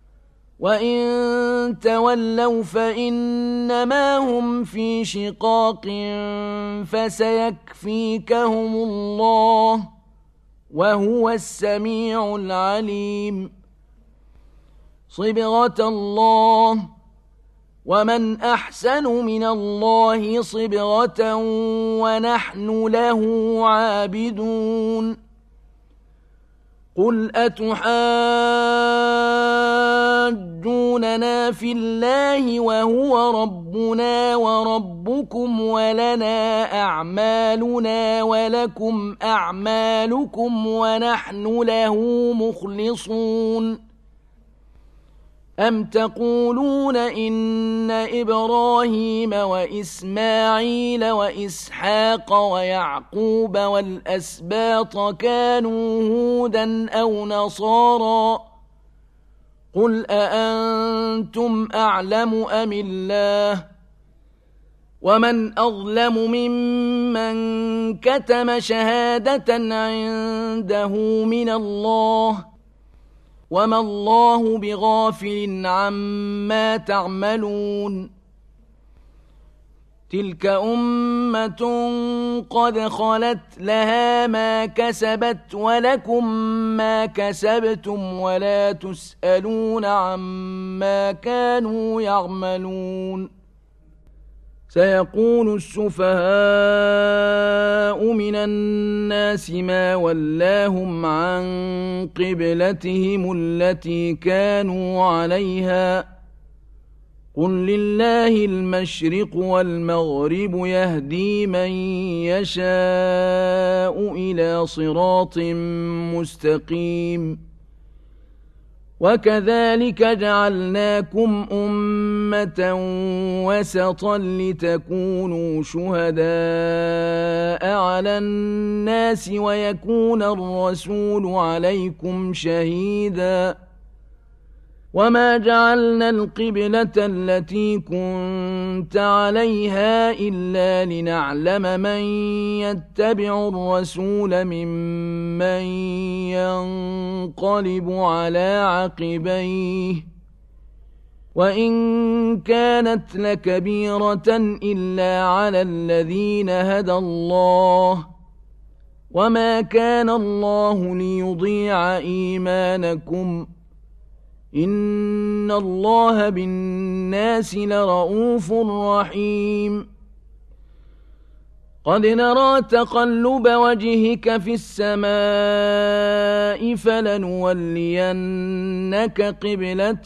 وإن تولوا فإنما هم في شقاق فسيكفيكهم الله وهو السميع العليم صبغة الله ومن أحسن من الله صبغة ونحن له عابدون قل أتحاجوننا في الله وهو ربنا وربكم ولنا أعمالنا ولكم أعمالكم ونحن له مخلصون أم تقولون إن إبراهيم وإسماعيل وإسحاق ويعقوب والأسباط كانوا هودا أو نصارى قل أأنتم أعلم أم الله ومن أظلم ممن كتم شهادة عنده من الله وما الله بغافل عما تعملون تلك أمة قد خلت لها ما كسبت ولكم ما كسبتم ولا تسألون عما كانوا يعملون سيقول السفهاء من الناس ما ولاهم عن قبلتهم التي كانوا عليها قل لله المشرق والمغرب يهدي من يشاء إلى صراط مستقيم وكذلك جعلناكم أمة وسطا لتكونوا شهداء على الناس ويكون الرسول عليكم شهيدا وما جعلنا القبلة التي كنت عليها إلا لنعلم من يتبع الرسول ممن ينقلب على عقبيه وإن كانت لكبيرة إلا على الذين هدى الله وما كان الله ليضيع إيمانكم إن الله بالناس لرؤوف رحيم قد نرى تقلب وجهك في السماء فلنولينك قبلة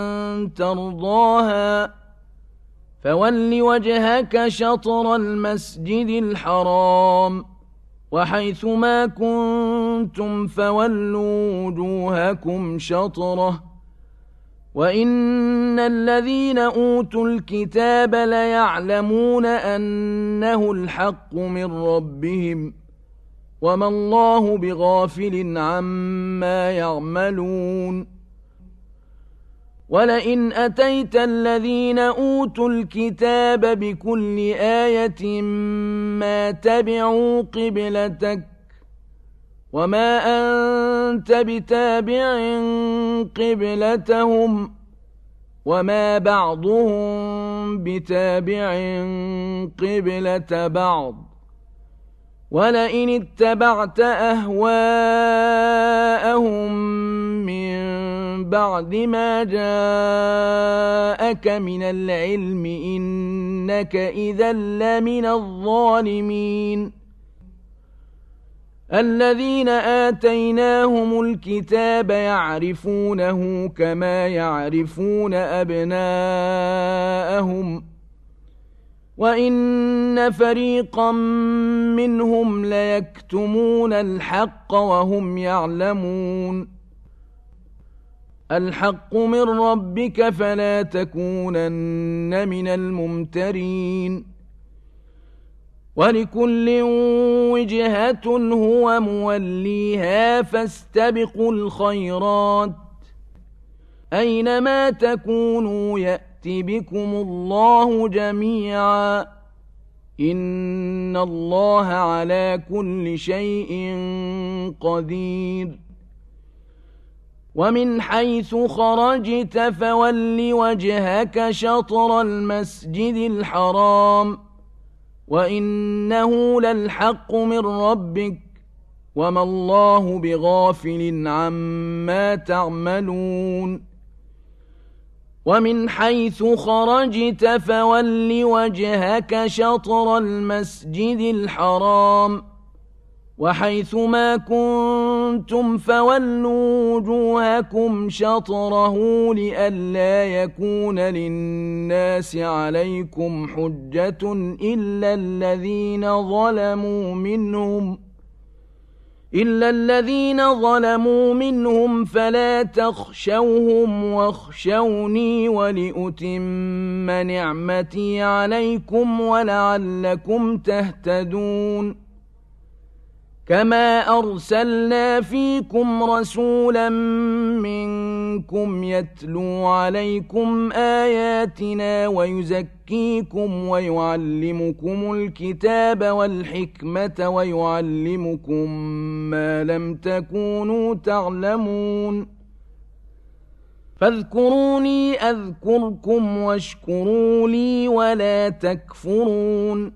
ترضاها فول وجهك شطر المسجد الحرام وحيث ما كنتم فولوا وجوهكم شطره وإن الذين أوتوا الكتاب ليعلمون أنه الحق من ربهم وما الله بغافل عما يعملون ولئن أتيت الذين أوتوا الكتاب بكل آية ما تبعوا قبلتك وما أنت بتابع قبلتهم وما بعضهم بتابع قبلة بعض ولئن اتبعت أهواءهم من بعد ما جاءك من العلم إنك إذا لمن الظالمين الذين آتيناهم الكتاب يعرفونه كما يعرفون أبناءهم وإن فريقا منهم ليكتمون الحق وهم يعلمون الحق من ربك فلا تكونن من الممترين ولكل وجهة هو موليها فاستبقوا الخيرات أينما تكونوا يأت بكم الله جميعا إن الله على كل شيء قدير ومن حيث خرجت فول وجهك شطر المسجد الحرام وإنه للحق من ربك وما الله بغافل عما تعملون ومن حيث خرجت فول وجهك شطر المسجد الحرام وحيث ما كنتم فولوا وجوهكم شطره لئلا يكون للناس عليكم حجة إلا الذين ظلموا منهم إلا الذين ظلموا منهم فلا تخشوهم واخشوني ولأتم نعمتي عليكم ولعلكم تهتدون كما أرسلنا فيكم رسولا منكم يتلو عليكم آياتنا ويزكيكم ويعلمكم الكتاب والحكمة ويعلمكم ما لم تكونوا تعلمون فاذكروني أذكركم واشكروا لي ولا تكفرون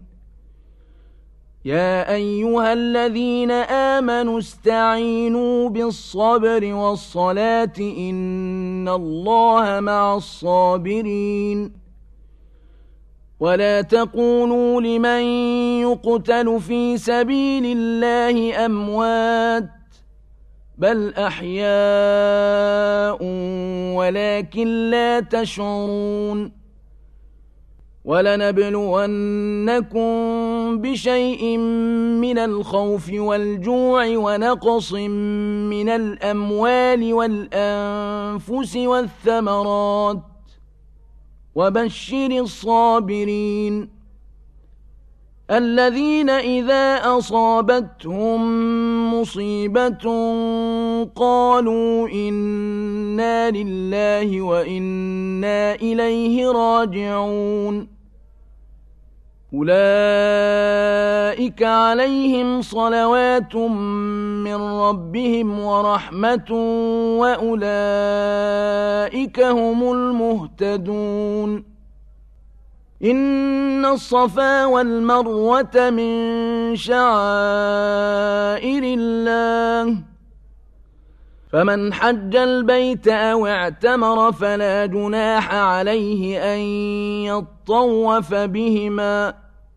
يا أيها الذين آمنوا استعينوا بالصبر والصلاة إن الله مع الصابرين ولا تقولوا لمن يقتل في سبيل الله أموات بل أحياء ولكن لا تشعرون ولنبلونكم بشيء من الخوف والجوع ونقص من الأموال والأنفس والثمرات وبشر الصابرين الذين إذا أصابتهم مصيبة قالوا إنا لله وإنا إليه راجعون أولئك عليهم صلوات من ربهم ورحمة وأولئك هم المهتدون إن الصفا والمروة من شعائر الله فمن حج البيت أو اعتمر فلا جناح عليه أن يطوف بهما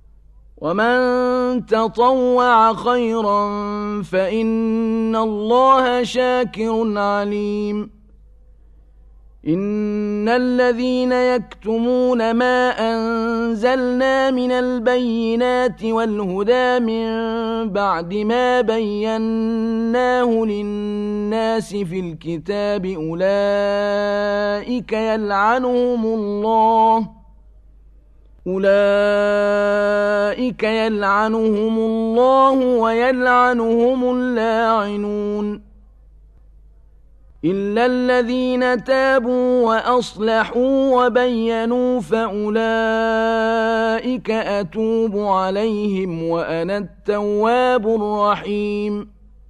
ومن تطوع خيرا فإن الله شاكر عليم إن الذين يكتمون ما أنزلنا من البينات والهدى من بعد ما بيناه للناس في الكتاب أولئك يلعنهم الله أولئك يلعنهم الله ويلعنهم اللاعنون إلا الذين تابوا وأصلحوا وبينوا فأولئك أتوب عليهم وأنا التواب الرحيم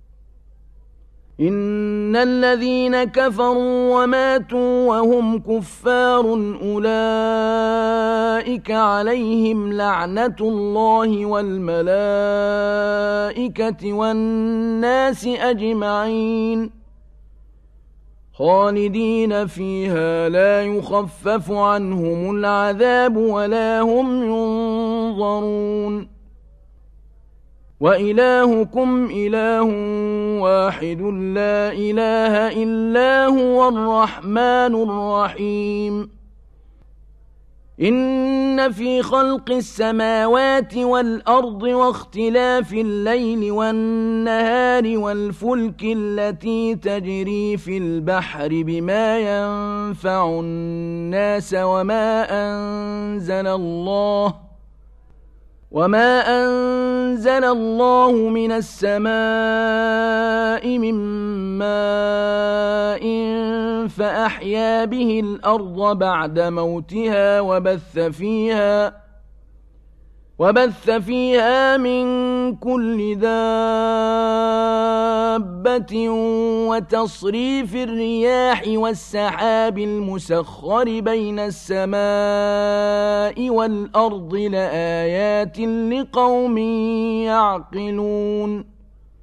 إن الذين كفروا وماتوا وهم كفار أولئك عليهم لعنة الله والملائكة والناس أجمعين خالدين فيها لا يخفف عنهم العذاب ولا هم ينظرون وإلهكم إله واحد لا إله إلا هو الرحمن الرحيم إن في خلق السماوات والأرض واختلاف الليل والنهار والفلك التي تجري في البحر بما ينفع الناس وما أنزل الله وما أنزل الله من السماء من ماء فأحيا به الأرض بعد موتها وبث فيها وبث فيها من كل دابة وتصريف الرياح والسحاب المسخر بين السماء والأرض لآيات لقوم يعقلون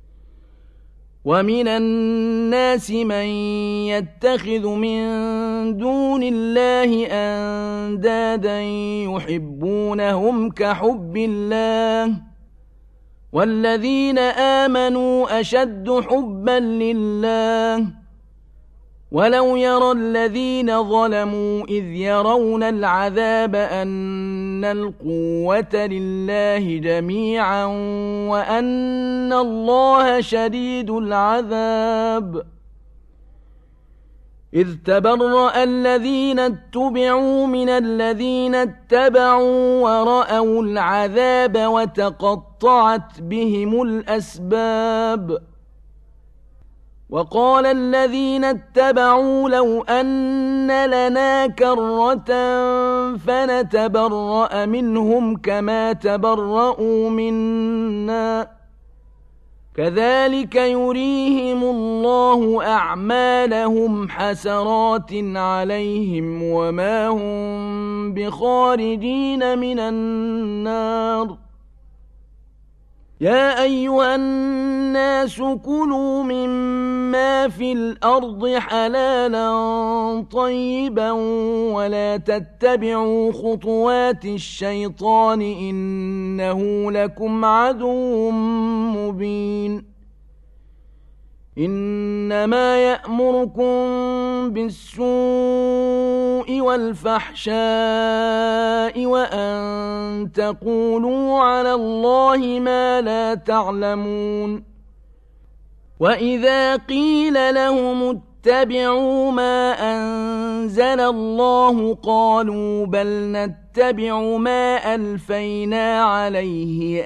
ومن الناس من يتخذ من دون الله أندادا يحبونهم كحب الله والذين آمنوا أشد حبا لله ولو يرى الذين ظلموا إذ يرون العذاب أن القوة لله جميعا وأن الله شديد العذاب إذ تبرأ الذين اتبعوا من الذين اتبعوا ورأوا العذاب وتقطعت بهم الأسباب وقال الذين اتبعوا لو أن لنا كرة فنتبرأ منهم كما تبرأوا منا كذلك يريهم الله أعمالهم حسرات عليهم وما هم بخارجين من النار. يا أيها الناس كلوا مما في الأرض حلالا طيبا ولا تتبعوا خطوات الشيطان إنه لكم عدو مبين. إنما يأمركم بالسوء والفحشاء وأن تقولوا على الله ما لا تعلمون. وإذا قيل لهم اتبعوا ما أنزل الله قالوا بل نتبع ما ألفينا عليه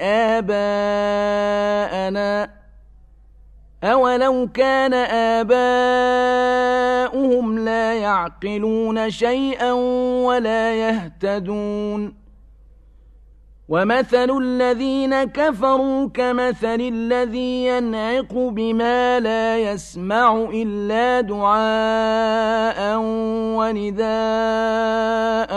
آباءنا أولو كان آباؤهم لا يعقلون شيئا ولا يهتدون. ومثل الذين كفروا كمثل الذي ينعق بما لا يسمع إلا دعاء ونداء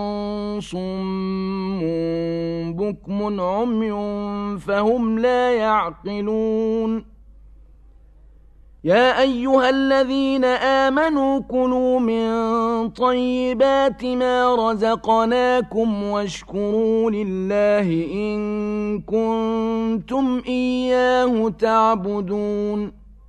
صم بكم عمي فهم لا يعقلون. يا أيها الذين آمنوا كلوا من طيبات ما رزقناكم واشكروا لله إن كنتم إياه تعبدون.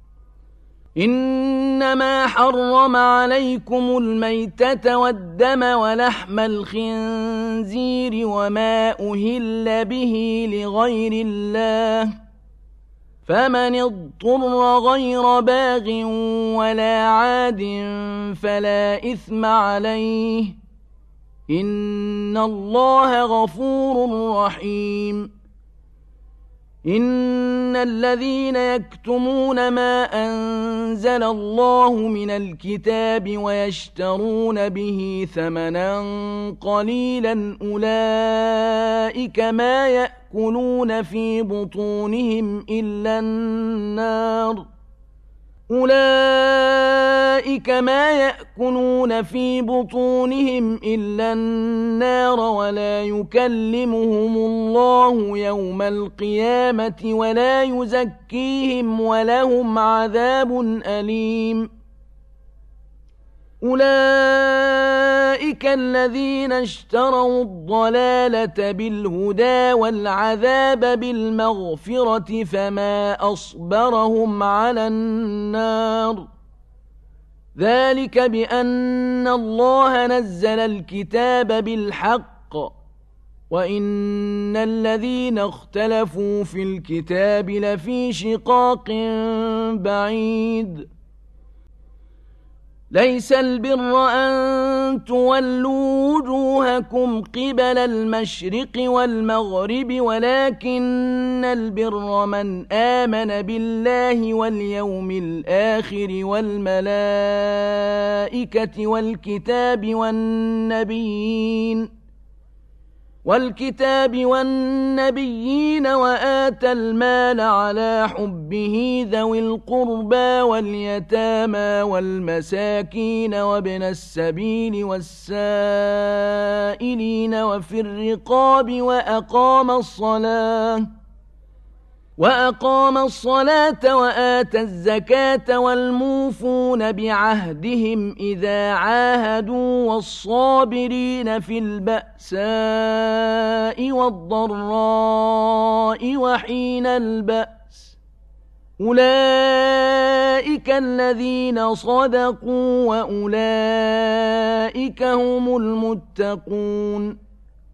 إنما حرم عليكم الميتة والدم ولحم الخنزير وما أهل به لغير الله فمن اضطر غير باغ ولا عاد فلا إثم عليه إن الله غفور رحيم. إن الذين يكتمون ما أنزل الله من الكتاب ويشترون به ثمنا قليلا أولئك ما يأكلون في بطونهم إلا النار أولئك ما يأكلون في بطونهم إلا النار ولا يكلمهم الله يوم القيامة ولا يزكيهم ولهم عذاب أليم. أولئك الذين اشتروا الضلالة بالهدى والعذاب بالمغفرة فما أصبرهم على النار. ذلك بأن الله نزل الكتاب بالحق وإن الذين اختلفوا في الكتاب لفي شقاق بعيد. ليس البر أن تولوا وجوهكم قبل المشرق والمغرب ولكن البر من آمن بالله واليوم الآخر والملائكة والكتاب والنبيين والكتاب والنبيين وآتى المال على حبه ذوي القربى واليتامى والمساكين وابن السبيل والسائلين وفي الرقاب وأقام الصلاة وأقام الصلاة وآتى الزكاة والموفون بعهدهم إذا عاهدوا والصابرين في البأساء والضراء وحين البأس أولئك الذين صدقوا وأولئك هم المتقون.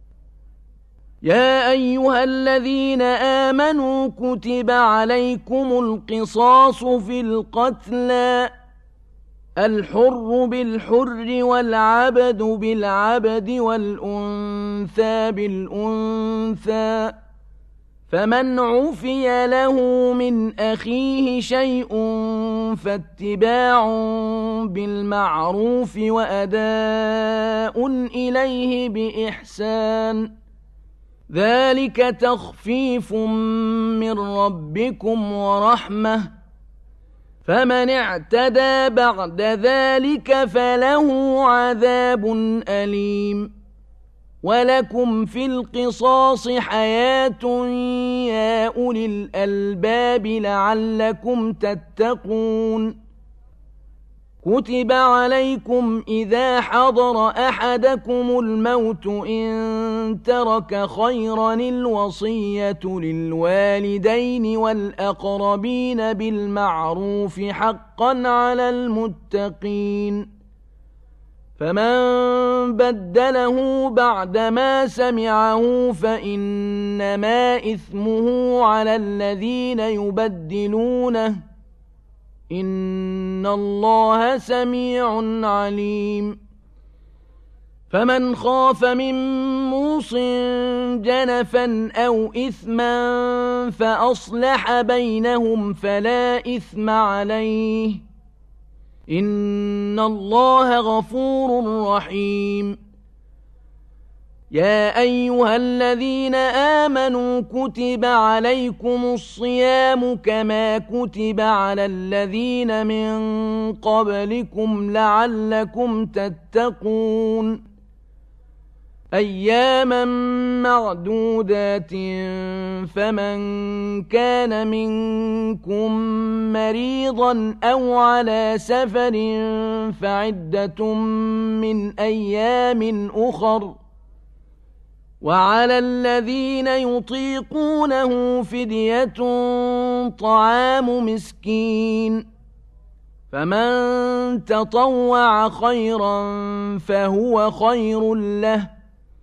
يا أيها الذين آمنوا كتب عليكم القصاص في القتلى الحر بالحر والعبد بالعبد والأنثى بالأنثى فمن عفي له من أخيه شيء فاتباع بالمعروف وأداء إليه بإحسان ذلك تخفيف من ربكم ورحمة فمن اعتدى بعد ذلك فله عذاب أليم ولكم في القصاص حياة يا أولي الألباب لعلكم تتقون كتب عليكم إذا حضر أحدكم الموت إن ترك خيرا الوصية للوالدين والأقربين بالمعروف حقا على المتقين فمن بدله بعدما سمعه فإنما إثمه على الذين يبدلونه إن الله سميع عليم فمن خاف من موص جنفا أو إثما فأصلح بينهم فلا إثم عليه إن الله غفور رحيم يا أيها الذين آمنوا كتب عليكم الصيام كما كتب على الذين من قبلكم لعلكم تتقون أياما معدودات فمن كان منكم مريضا أو على سفر فعدة من أيام أخر وعلى الذين يطيقونه فدية طعام مسكين فمن تطوع خيرا فهو خير له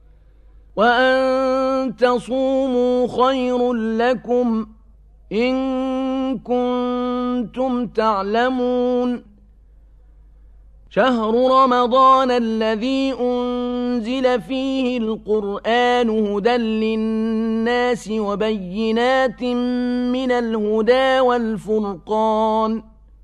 وأن تصوموا خير لكم إن كنتم تعلمون شهر رمضان الذي أنزل فيه القرآن هدى للناس وبينات من الهدى والفرقان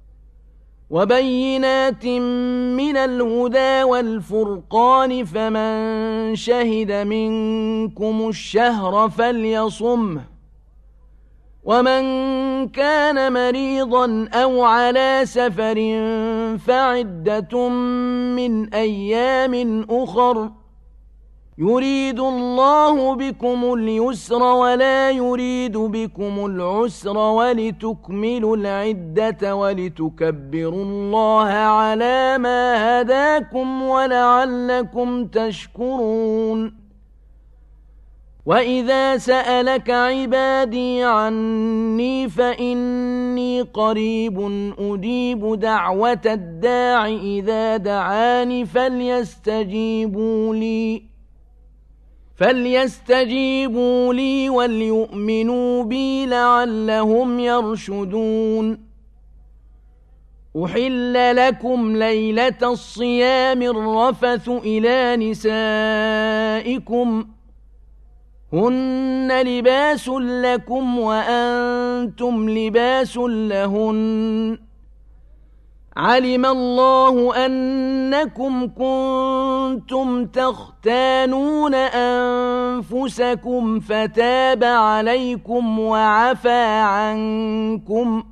وبينات من الهدى والفرقان فمن شهد منكم الشهر فليصمه ومن كان مريضا أو على سفر فعدة من أيام أخر يريد الله بكم اليسر ولا يريد بكم العسر ولتكملوا العدة ولتكبروا الله على ما هداكم ولعلكم تشكرون وإذا سألك عبادي عني فإني قريب أجيب دعوة الداع إذا دعاني فليستجيبوا لي فليستجيبوا لي وليؤمنوا بي لعلهم يرشدون أحل لكم ليلة الصيام الرفث إلى نسائكم هن لباس لكم وأنتم لباس لهن علم الله أنكم كنتم تختانون أنفسكم فتاب عليكم وعفى عنكم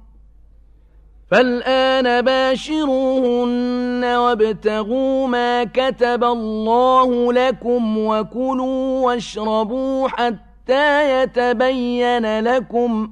فالآن باشروهن وابتغوا ما كتب الله لكم وكلوا واشربوا حتى يتبين لكم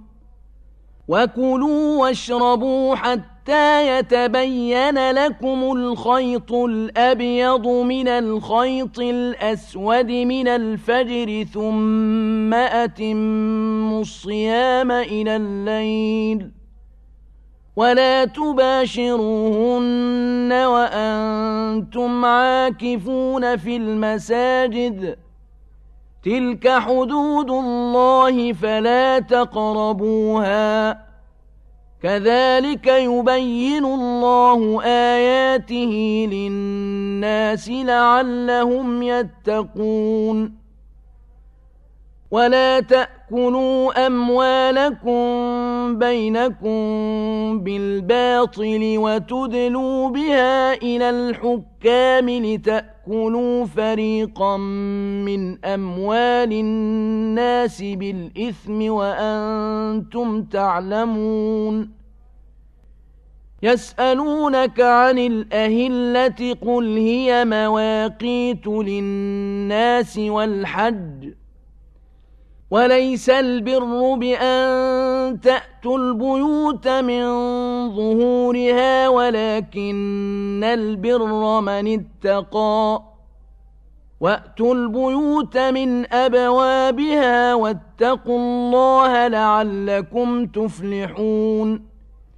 وكلوا واشربوا حتى يتبين لكم الخيط الأبيض من الخيط الأسود من الفجر ثم أتموا الصيام إلى الليل ولا تباشروهن وأنتم عاكفون في المساجد تلك حدود الله فلا تقربوها كذلك يبين الله آياته للناس. للناس لعلهم يتقون ولا تأكلوا أموالكم بينكم بالباطل وتدلوا بها إلى الحكام لتأكلوا فريقا من أموال الناس بالإثم وأنتم تعلمون يسألونك عن الأهلة قل هي مواقيت للناس والحج وليس البر بأن تأتوا البيوت من ظهورها ولكن البر من اتقى وأتوا البيوت من أبوابها واتقوا الله لعلكم تفلحون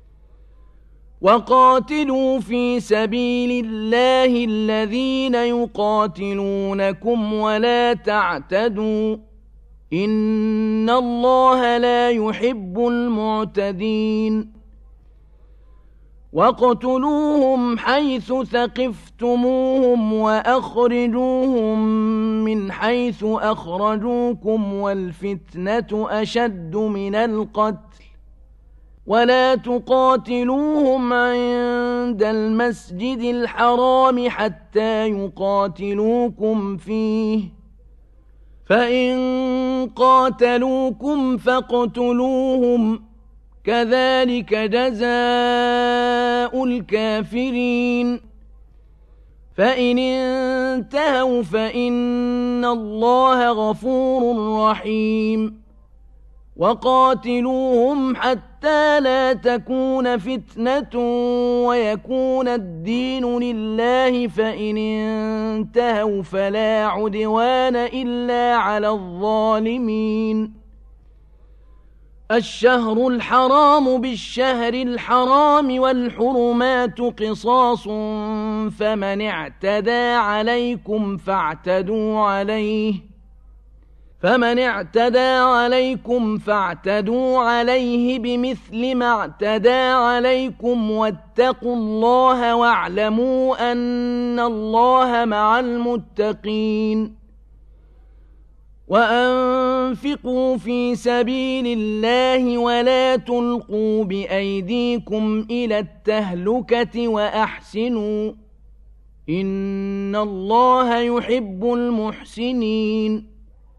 وقاتلوا في سبيل الله الذين يقاتلونكم ولا تعتدوا إن الله لا يحب المعتدين واقتلوهم حيث ثقفتموهم وأخرجوهم من حيث أخرجوكم والفتنة أشد من القتل ولا تقاتلوهم عند المسجد الحرام حتى يقاتلوكم فيه فإن قاتلوكم فاقتلوهم كذلك جزاء الكافرين فإن انتهوا فإن الله غفور رحيم وقاتلوهم حتى لا تكون فتنة ويكون الدين لله فإن انتهوا فلا عدوان إلا على الظالمين الشهر الحرام بالشهر الحرام والحرمات قصاص فمن اعتدى عليكم فاعتدوا عليه فمن اعتدى عليكم فاعتدوا عليه بمثل ما اعتدى عليكم واتقوا الله واعلموا أن الله مع المتقين وأنفقوا في سبيل الله ولا تلقوا بأيديكم إلى التهلكة وأحسنوا إن الله يحب المحسنين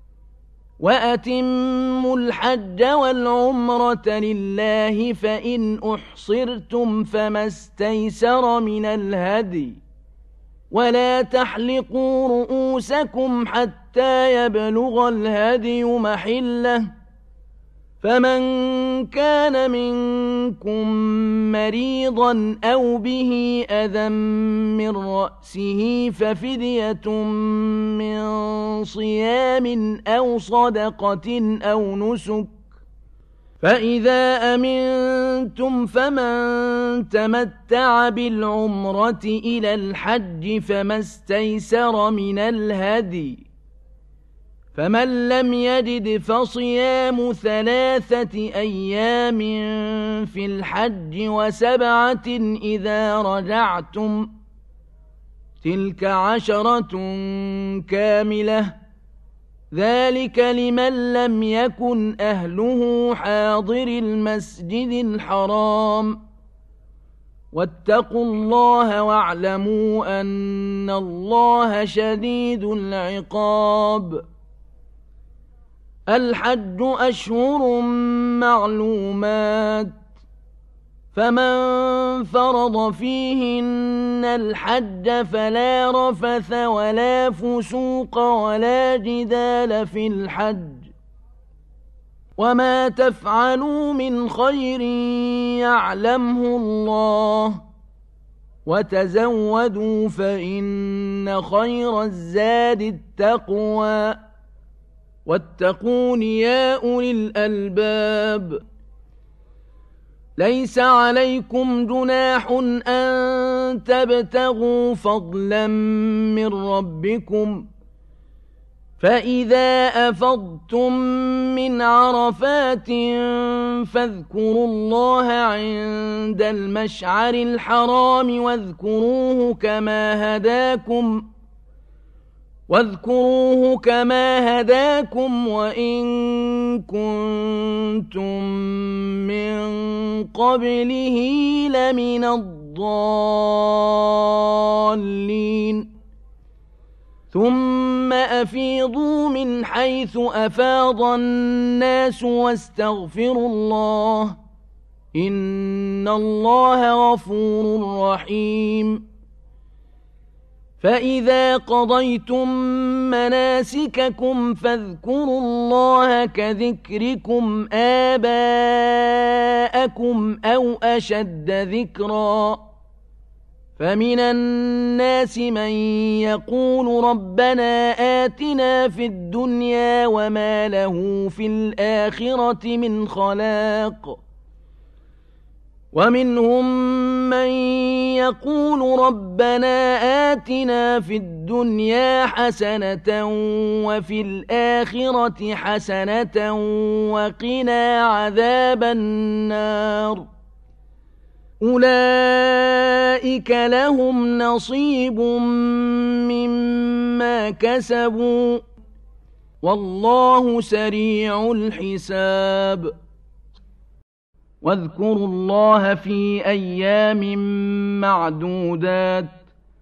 وأتموا الحج والعمرة لله فإن أحصرتم فما استيسر من الهدي ولا تحلقوا رؤوسكم حتى يبلغ الهدي محله فمن كان منكم مريضا أو به أذى من رأسه ففدية من صيام أو صدقة أو نسك فإذا أمنتم فمن تمتع بالعمرة إلى الحج فما استيسر من الهدي فمن لم يجد فصيام ثلاثة أيام في الحج وسبعة إذا رجعتم تلك عشرة كاملة ذلك لمن لم يكن أهله حاضر المسجد الحرام واتقوا الله واعلموا أن الله شديد العقاب الحج أشهر معلومات فمن فرض فيهن الحج فلا رفث ولا فسوق ولا جدال في الحج وما تفعلوا من خير يعلمه الله وتزودوا فإن خير الزاد التقوى واتقون يا أولي الألباب ليس عليكم جناح أن تبتغوا فضلا من ربكم فإذا أفضتم من عرفات فاذكروا الله عند المشعر الحرام واذكروه كما هداكم واذكروه كما هداكم وإن كنتم من قبله لمن الضالين ثم أفيضوا من حيث أفاض الناس واستغفروا الله إن الله غفور رحيم فإذا قضيتم مناسككم فاذكروا الله كذكركم آباءكم أو أشد ذكرا فمن الناس من يقول ربنا آتنا في الدنيا وما له في الآخرة من خلاق ومنهم من يقول ربنا آتنا في الدنيا حسنة وفي الآخرة حسنة وقنا عذاب النار أولئك لهم نصيب مما كسبوا والله سريع الحساب واذكروا الله في أيام معدودات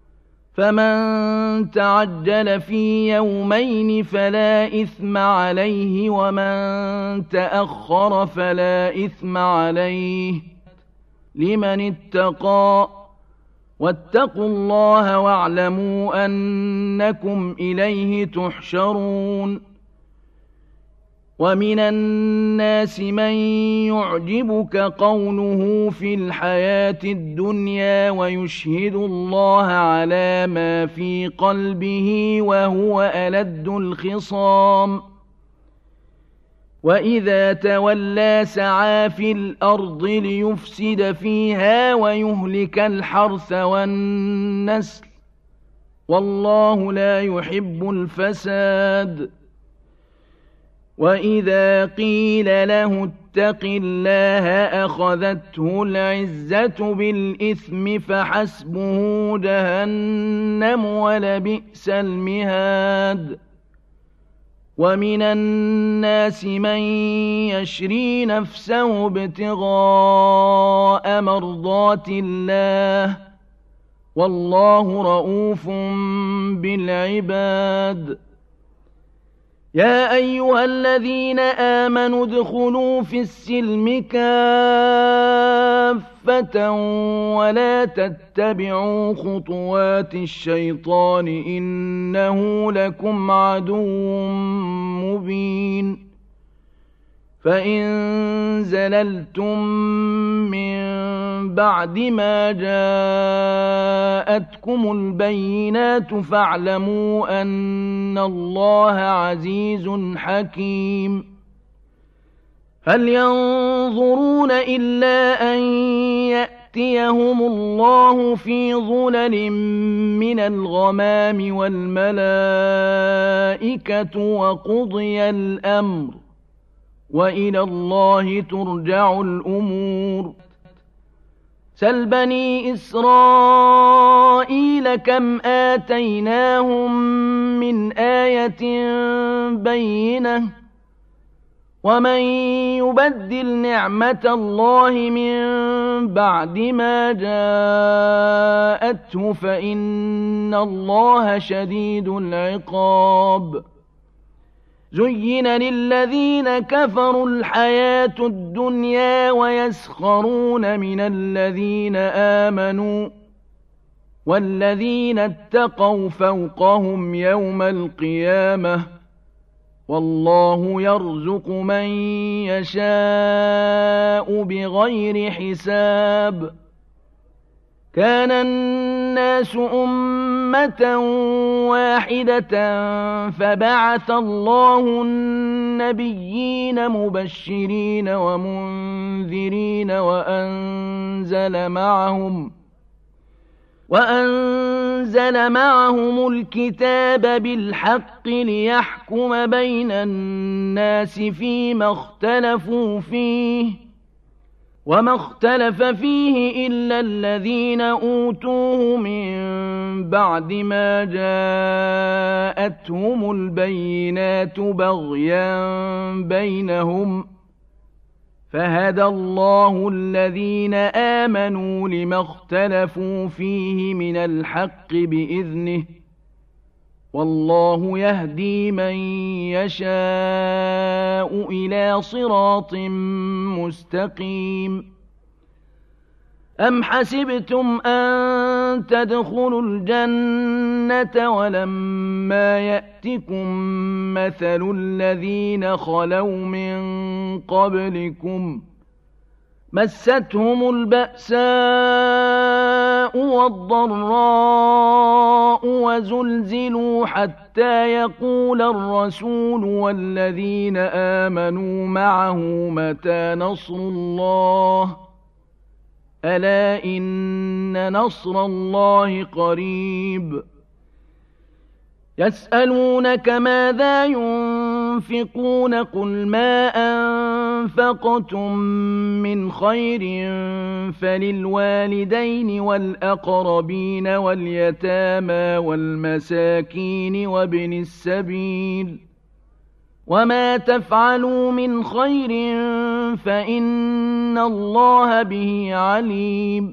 فمن تعجل في يومين فلا إثم عليه ومن تأخر فلا إثم عليه لمن اتقى واتقوا الله واعلموا أنكم إليه تحشرون ومن الناس من يعجبك قوله في الحياة الدنيا ويشهد الله على ما في قلبه وهو ألد الخصام وإذا تولى سعى في الأرض ليفسد فيها ويهلك الحرث والنسل والله لا يحب الفساد وإذا قيل له اتق الله أخذته العزة بالإثم فحسبه جهنم ولبئس المهاد ومن الناس من يشري نفسه ابتغاء مرضات الله والله رؤوف بالعباد يا أيها الذين آمنوا ادخلوا في السلم كافة ولا تتبعوا خطوات الشيطان إنه لكم عدو مبين فإن زللتم من بعد ما جاءتكم البينات فاعلموا أن الله عزيز حكيم هل ينظرون إلا أن يأتيهم الله في ظلل من الغمام والملائكة وقضي الأمر وإلى الله ترجع الأمور سل بني إسرائيل كم آتيناهم من آية بينة ومن يبدل نعمة الله من بعد ما جاءته فإن الله شديد العقاب زين للذين كفروا الحياة الدنيا ويسخرون من الذين آمنوا والذين اتقوا فوقهم يوم القيامة والله يرزق من يشاء بغير حساب كان الناس أمة واحدة فبعث الله النبيين مبشرين ومنذرين وأنزل معهم وأنزل معهم الكتاب بالحق ليحكم بين الناس فيما اختلفوا فيه وما اختلف فيه إلا الذين أوتوه من بعد ما جاءتهم البينات بغيا بينهم فهدى الله الذين آمنوا لما اختلفوا فيه من الحق بإذنه والله يهدي من يشاء إلى صراط مستقيم أم حسبتم أن تدخلوا الجنة ولما يأتكم مثل الذين خلوا من قبلكم مستهم البأساء والضراء وزلزلوا حتى يقول الرسول والذين آمنوا معه متى نصر الله ألا إن نصر الله قريب يسألونك ماذا ينفقون قل ما أنفقتم من خير فللوالدين والأقربين واليتامى والمساكين وابن السبيل وما تفعلوا من خير فإن الله به عليم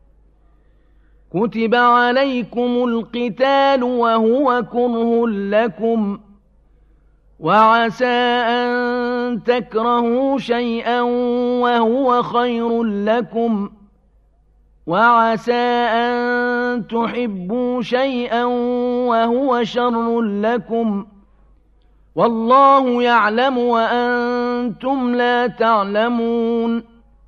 كتب عليكم القتال وهو كره لكم وعسى أن تكرهوا شيئا وهو خير لكم وعسى أن تحبوا شيئا وهو شر لكم والله يعلم وأنتم لا تعلمون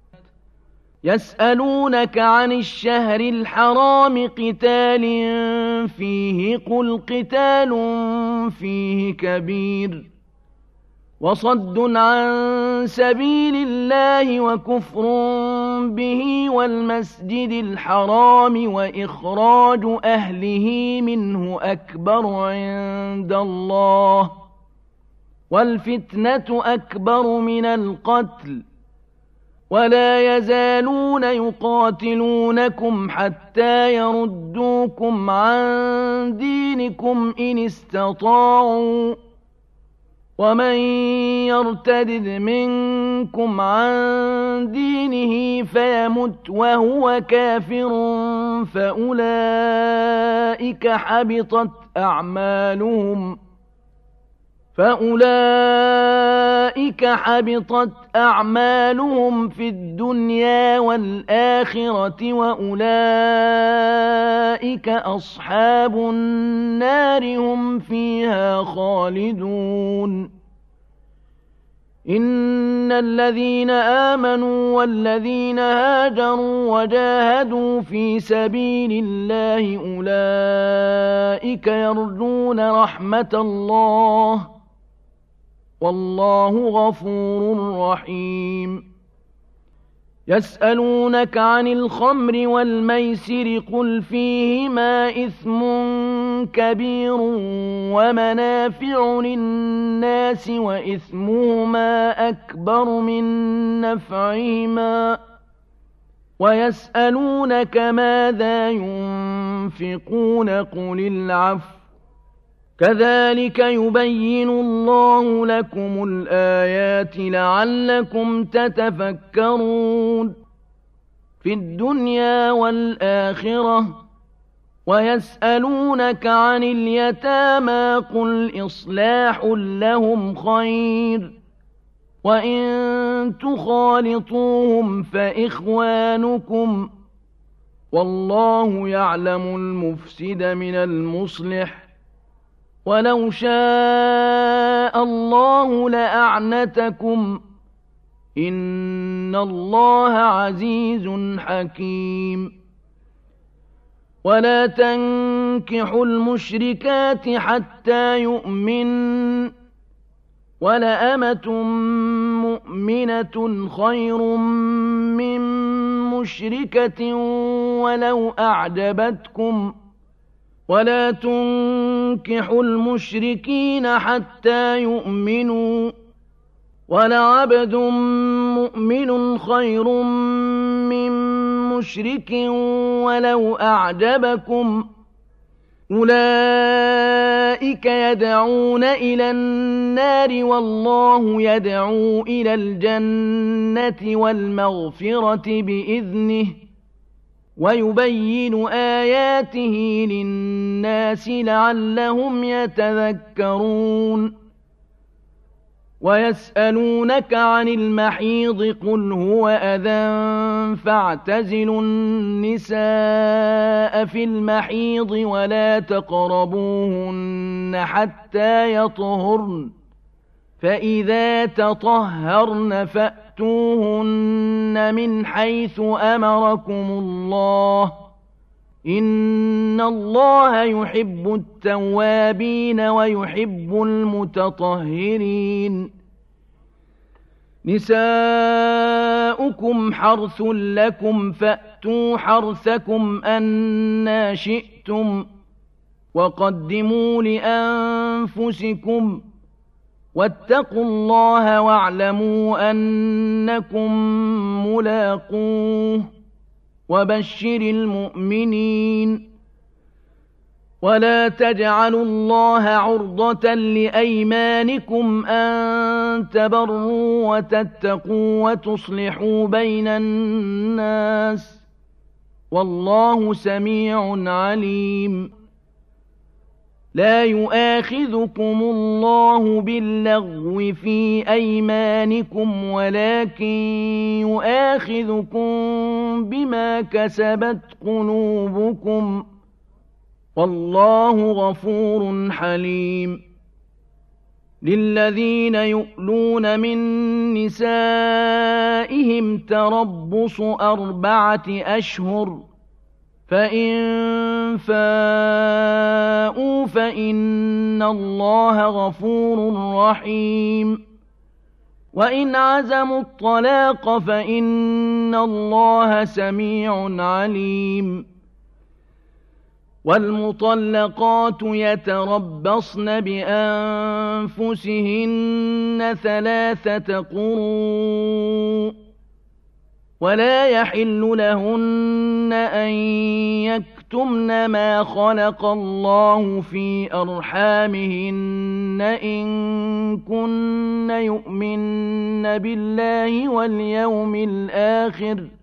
يسألونك عن الشهر الحرام قتال فيه قل قتال فيه كبير وصد عن سبيل الله وكفر به والمسجد الحرام وإخراج أهله منه أكبر عند الله والفتنة أكبر من القتل ولا يزالون يقاتلونكم حتى يردوكم عن دينكم إن استطاعوا ومن يرتد منكم عن دينه فيمت وهو كافر فأولئك حبطت أعمالهم فأولئك حبطت أعمالهم في الدنيا والآخرة وأولئك أصحاب النار هم فيها خالدون إن الذين آمنوا والذين هاجروا وجاهدوا في سبيل الله أولئك يرجون رحمة الله والله غفور رحيم يسألونك عن الخمر والميسر قل فيهما إثم كبير ومنافع للناس وإثمهما أكبر من نفعهما ويسألونك ماذا ينفقون قل العفو كذلك يبين الله لكم الآيات لعلكم تتفكرون في الدنيا والآخرة ويسألونك عن اليتامى قل إصلاح لهم خير وإن تخالطوهم فإخوانكم والله يعلم المفسد من المصلح ولو شاء الله لأعنتكم إن الله عزيز حكيم ولا تنكحوا المشركات حتى يؤمن ولأمة مؤمنة خير من مشركة ولو أعجبتكم ولا تنكحوا المشركين حتى يؤمنوا وَلَعَبْدٌ مُّؤْمِنٌ خَيْرٌ مِّن مُّشْرِكٍ وَلَوْ أَعْجَبَكُمْ ۗ أُولَٰئِكَ يَدْعُونَ إِلَى النَّارِ وَاللَّهُ يَدْعُو إِلَى الْجَنَّةِ وَالْمَغْفِرَةِ بِإِذْنِهِ ۗ وَيُبَيِّنُ آيَاتِهِ لِلنَّاسِ لَعَلَّهُمْ يَتَذَكَّرُونَ وَيَسْأَلُونَكَ عَنِ الْمَحِيضِ ۖ قُلْ هُوَ أَذًى فَاعْتَزِلُوا النِّسَاءَ فِي الْمَحِيضِ وَلَا تَقْرَبُوهُنَّ حَتَّىٰ يَطْهُرْنَ ۖ فَإِذَا تَطَهَّرْنَ فَأْتُوهُنَّ مِنْ حَيْثُ أَمَرَكُمُ اللَّهُ ۚ إِنَّ اللَّهَ يُحِبُّ التَّوَّابِينَ وَيُحِبُّ الْمُتَطَهِّرِينَ نِسَاؤُكُمْ حَرْثٌ لَّكُمْ فَأْتُوا حَرْثَكُمْ أَنَّىٰ شِئْتُمْ ۖ وَقَدِّمُوا لِأَنفُسِكُمْ ۚ وَاتَّقُوا اللَّهَ وَاعْلَمُوا أَنَّكُم مُّلَاقُوهُ ۗ وَبَشِّرِ الْمُؤْمِنِينَ وَلَا تَجْعَلُوا اللَّهَ عُرْضَةً لِّأَيْمَانِكُمْ أَن تَبَرُّوا وَتَتَّقُوا وَتُصْلِحُوا بَيْنَ النَّاسِ ۗ وَاللَّهُ سَمِيعٌ عَلِيمٌ لَا يُؤَاخِذُكُمُ اللَّهُ بِاللَّغْوِ فِي أَيْمَانِكُمْ وَلَٰكِن يُؤَاخِذُكُم بِمَا كَسَبَتْ قُلُوبُكُمْ ۗ وَاللَّهُ غَفُورٌ حَلِيمٌ لِّلَّذِينَ يُؤْلُونَ مِن نِّسَائِهِمْ تَرَبُّصُ أَرْبَعَةِ أَشْهُرٍ ۖ فَإِن فَاءُوا فَإِنَّ اللَّهَ غَفُورٌ رَّحِيمٌ وَإِنْ عَزَمُوا الطَّلَاقَ فَإِنَّ اللَّهَ سَمِيعٌ عَلِيمٌ وَالْمُطَلَّقَاتُ يَتَرَبَّصْنَ بِأَنفُسِهِنَّ ثَلَاثَةَ قُرُوءٍ ۚ وَلَا يَحِلُّ لَهُنَّ أَن يَكْتُمْنَ مَا خَلَقَ اللَّهُ فِي أَرْحَامِهِنَّ إِن كُنَّ يُؤْمِنَّ بِاللَّهِ وَالْيَوْمِ الْآخِرِ ۚ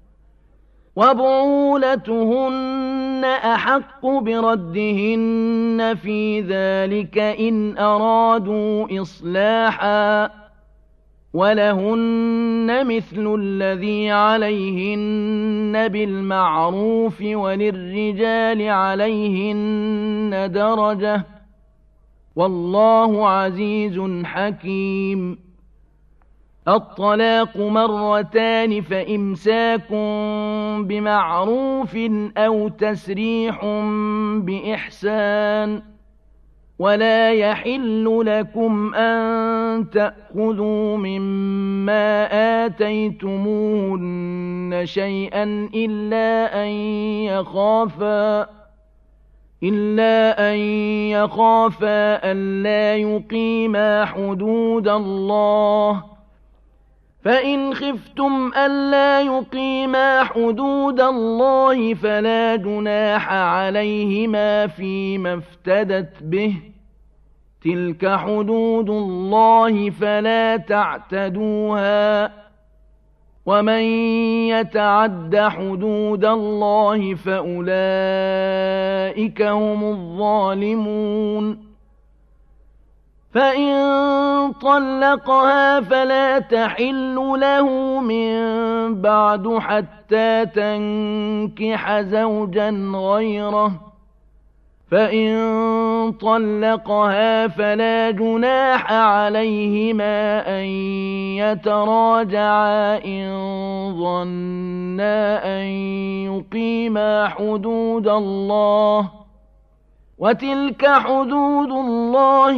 وَبُعُولَتُهُنَّ أَحَقُّ بِرَدِّهِنَّ فِي ذَٰلِكَ إِنْ أَرَادُوا إِصْلَاحًا ۚ وَلَهُنَّ مِثْلُ الَّذِي عَلَيْهِنَّ بِالْمَعْرُوفِ وَلِلرِّجَالِ عَلَيْهِنَّ دَرَجَةٌ ۗ وَاللَّهُ عَزِيزٌ حَكِيمٌ الطَّلَاقُ مَرَّتَانِ ۖ فَإِمْسَاكٌ بِمَعْرُوفٍ أَوْ تَسْرِيحٌ بِإِحْسَانٍ ۗ وَلَا يَحِلُّ لَكُمْ أَن تَأْخُذُوا مِمَّا آتَيْتُمُوهُنَّ شَيْئًا إِلَّا أَن يَخَافَا إِلَّا أَن يَخَافَا أَلَّا يُقِيمَا حُدُودَ اللَّهِ ۖ فَإِنْ خِفْتُمْ أَلَّا يُقِيمَا حُدُودَ اللَّهِ فَلَا جُنَاحَ عَلَيْهِمَا فِيمَا افْتَدَتْ بِهِ ۗ تِلْكَ حُدُودُ اللَّهِ فَلَا تَعْتَدُوهَا ۚ وَمَن يَتَعَدَّ حُدُودَ اللَّهِ فَأُولَٰئِكَ هُمُ الظَّالِمُونَ فَإِن طَلَّقَهَا فَلَا تَحِلُّ لَهُ مِن بَعْدُ حَتَّىٰ تَنكِحَ زَوْجًا غَيْرَهُ ۚ فَإِن طَلَّقَهَا فَلَا جُنَاحَ عَلَيْهِمَا أَن يَتَرَاجَعَا إِن ظَنَّا أَن يُقِيمَا حُدُودَ اللَّهِ ۗ وَتِلْكَ حُدُودُ اللَّهِ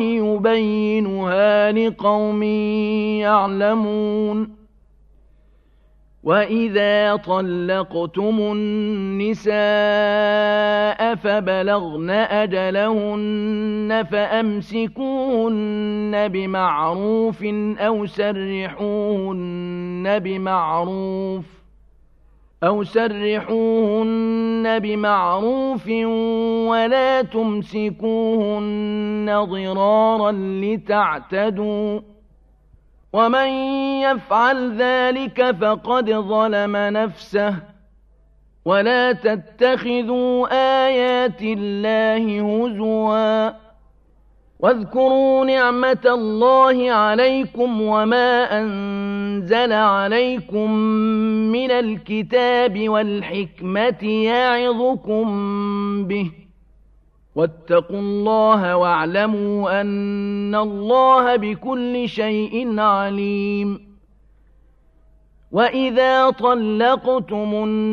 يُبَيِّنُهَا لِقَوْمٍ يَعْلَمُونَ وإذا طلقتم النساء فبلغن أجلهن فأمسكوهن بمعروف أو سرحوهن بمعروف أو سرحوهن بمعروف ولا تمسكوهن ضرارا لتعتدوا ومن يفعل ذلك فقد ظلم نفسه ولا تتخذوا آيات الله هزوا واذكروا نعمة الله عليكم وما أنزل عليكم من الكتاب والحكمة يعظكم به واتقوا الله واعلموا أن الله بكل شيء عليم وإذا طلقتم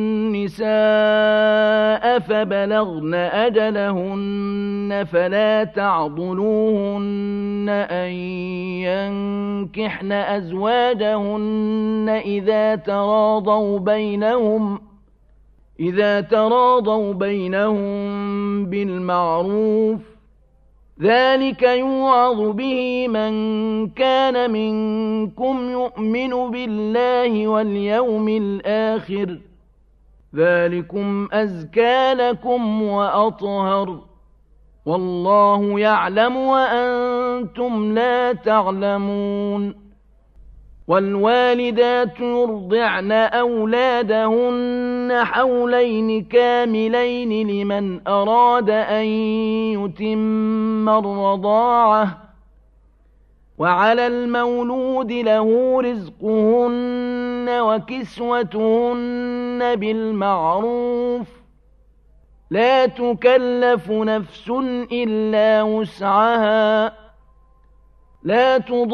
النساء فبلغن أجلهن فلا تعضلوهن أن ينكحن أزواجهن إذا تراضوا بينهم إذا تراضوا بينهم بالمعروف ذلك يوعظ به من كان منكم يؤمن بالله واليوم الآخر ذلكم أزكى لكم وأطهر والله يعلم وأنتم لا تعلمون والوالدات يرضعن أولادهن حولين كاملين لمن أراد أن يتم الرضاعة وعلى المولود له رزقهن وكسوتهن بالمعروف لا تكلف نفس إلا وسعها لا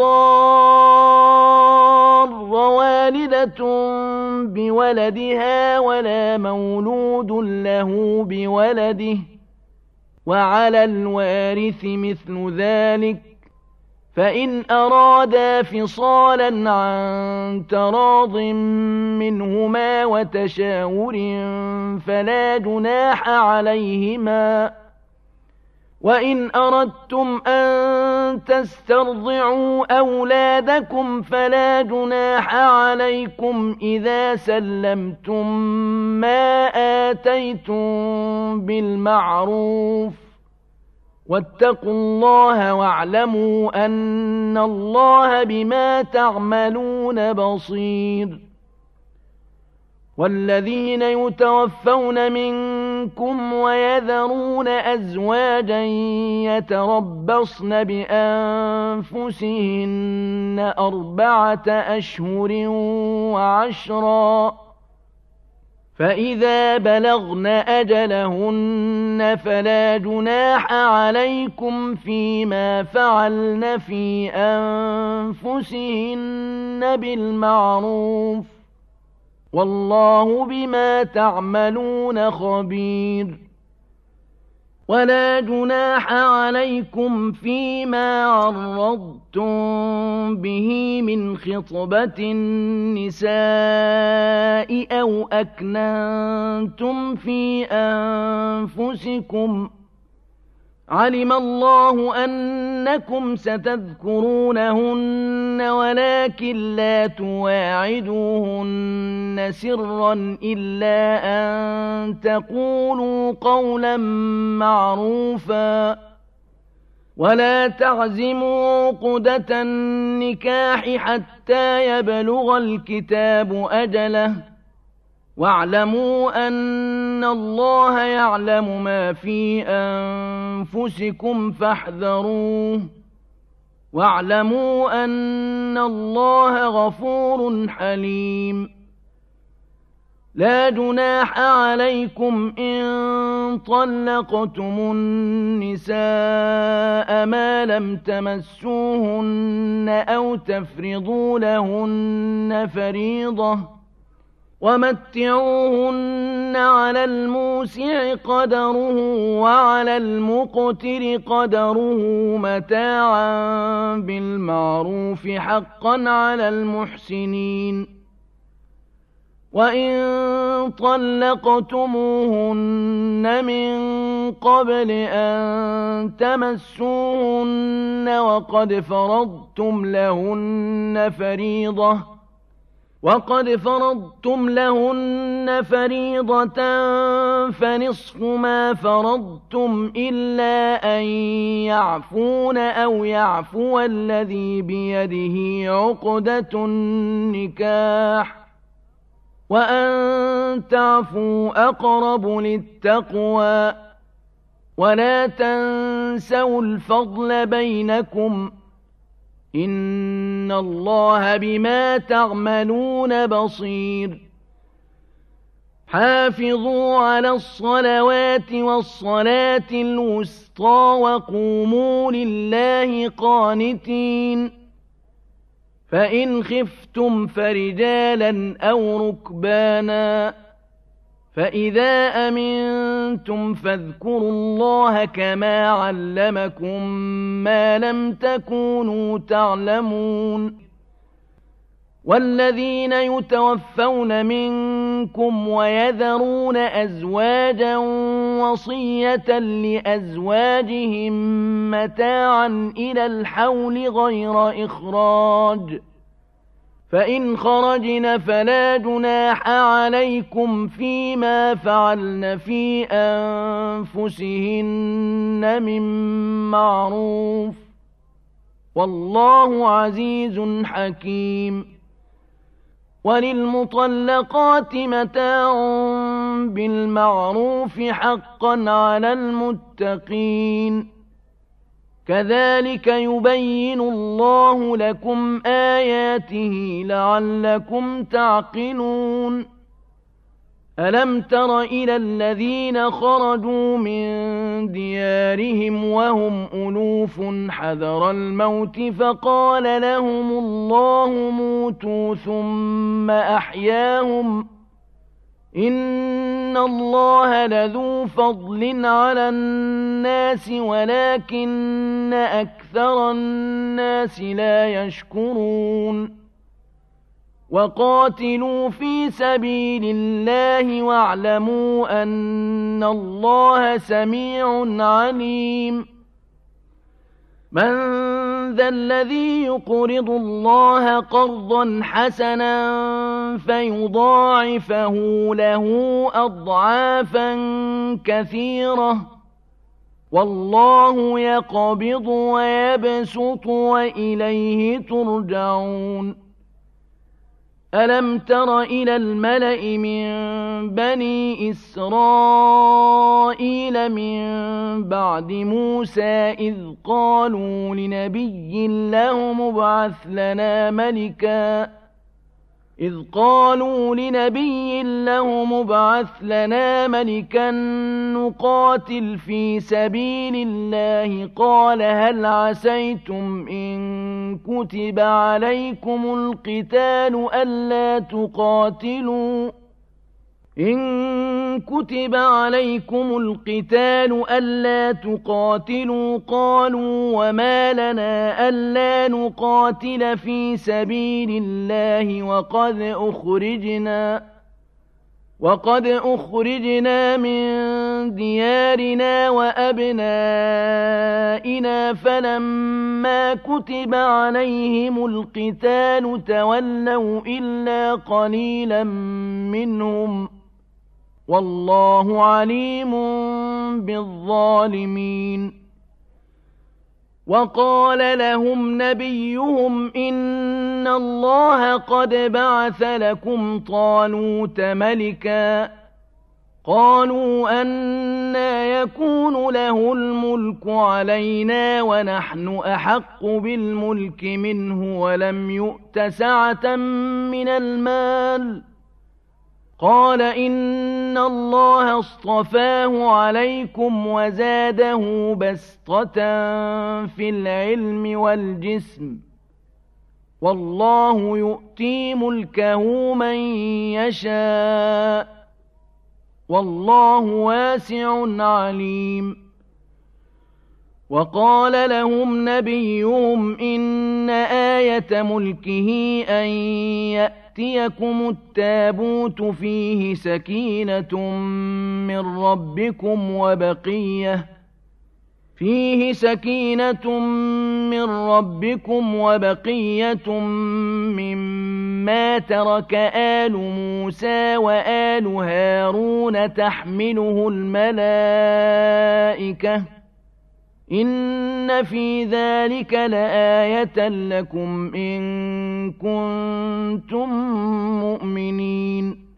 تضار والدة بولدها ولا مولود له بولده وعلى الوارث مثل ذلك فإن أرادا فصالا عن تراض منهما وتشاور فلا جناح عليهما وإن أردتم أن تسترضعوا أولادكم فلا جناح عليكم إذا سلمتم ما آتيتم بالمعروف واتقوا الله واعلموا أن الله بما تعملون بصير والذين يتوفون منكم ويذرون أزواجا يتربصن بأنفسهن أربعة أشهر وعشرا فإذا بلغن أجلهن فلا جناح عليكم فيما فعلن في أنفسهن بالمعروف والله بما تعملون خبير ولا جناح عليكم فيما عرضتم به من خطبة النساء أو أكننتم في أنفسكم علم الله أنكم ستذكرونهن ولكن لا تواعدوهن سرا إلا أن تقولوا قولا معروفا ولا تعزموا عقدة النكاح حتى يبلغ الكتاب أجله واعلموا أن الله يعلم ما في أنفسكم فاحذروه واعلموا أن الله غفور حليم لا جناح عليكم إن طلقتم النساء ما لم تمسوهن أو تفرضوا لهن فريضة ومتعوهن على الموسع قدره وعلى المقتر قدره متاعا بالمعروف حقا على المحسنين وَإِن طَلَّقْتُمُوهُنَّ مِن قَبْلِ أَن تَمَسُّوهُنَّ وَقَدْ فَرَضْتُمْ لَهُنَّ فَرِيضَةً وَقَدْ فَرَضْتُمْ لَهُنَّ فَرِيضَةً فَنِصْفُ مَا فَرَضْتُمْ إِلَّا أَن يَعْفُونَ أَوْ يَعْفُوَ الَّذِي بِيَدِهِ عُقْدَةُ النِّكَاحِ وَأَن تَعْفُوا أَقْرَبُ لِلتَّقْوَى وَلَا تَنسَوُا الْفَضْلَ بَيْنَكُمْ إِنَّ اللَّهَ بِمَا تَعْمَلُونَ بَصِيرٌ حافظوا على الصلوات والصلاة الوسطى وقوموا لله قانتين فإن خفتم فرجالا أو ركبانا فإذا أمنتم فاذكروا الله كما علمكم ما لم تكونوا تعلمون والذين يتوفون منكم ويذرون أزواجا وصية لأزواجهم متاعا إلى الحول غير إخراج فإن خرجن فلا جناح عليكم فيما فعلن في أنفسهن من معروف والله عزيز حكيم وللمطلقات متاع بالمعروف حقا على المتقين كذلك يبين الله لكم آياته لعلكم تعقلون ألم تر إلى الذين خرجوا من ديارهم وهم ألوف حذر الموت فقال لهم الله موتوا ثم أحياهم إن الله لذو فضل على الناس ولكن أكثر الناس لا يشكرون وقاتلوا في سبيل الله واعلموا أن الله سميع عليم من ذا الذي يقرض الله قرضا حسنا فيضاعفه له أضعافا كثيرة والله يقبض ويبسط وإليه ترجعون ألم تر إلى الملأ من بني إسرائيل من بعد موسى إذ قالوا لنبي له مبعث لنا ملكا إذ قالوا لنبي له مبعث لنا ملكا نقاتل في سبيل الله قال هل عسيتم إن كتب عليكم القتال ألا تقاتلوا إن كتب عليكم القتال ألا تقاتلوا قالوا وما لنا ألا نقاتل في سبيل الله وقد أخرجنا وقد أخرجنا من ديارنا وأبنائنا فلما كتب عليهم القتال تولوا إلا قليلا منهم والله عليم بالظالمين وقال لهم نبيهم إن الله قد بعث لكم طالوت ملكا قالوا أنى يكون له الملك علينا ونحن أحق بالملك منه ولم يؤت سعة من المال قال إن الله اصطفاه عليكم وزاده بسطة في العلم والجسم والله يؤتي ملكه من يشاء والله واسع عليم وقال لهم نبيهم إن آية ملكه أن يأتي يأتيكم التابوت فيه سكينة من ربكم وبقية فيه سكينة من ربكم وبقية مما ترك آل موسى وآل هارون تحمله الملائكة إن في ذلك لآية لكم إن كنتم مؤمنين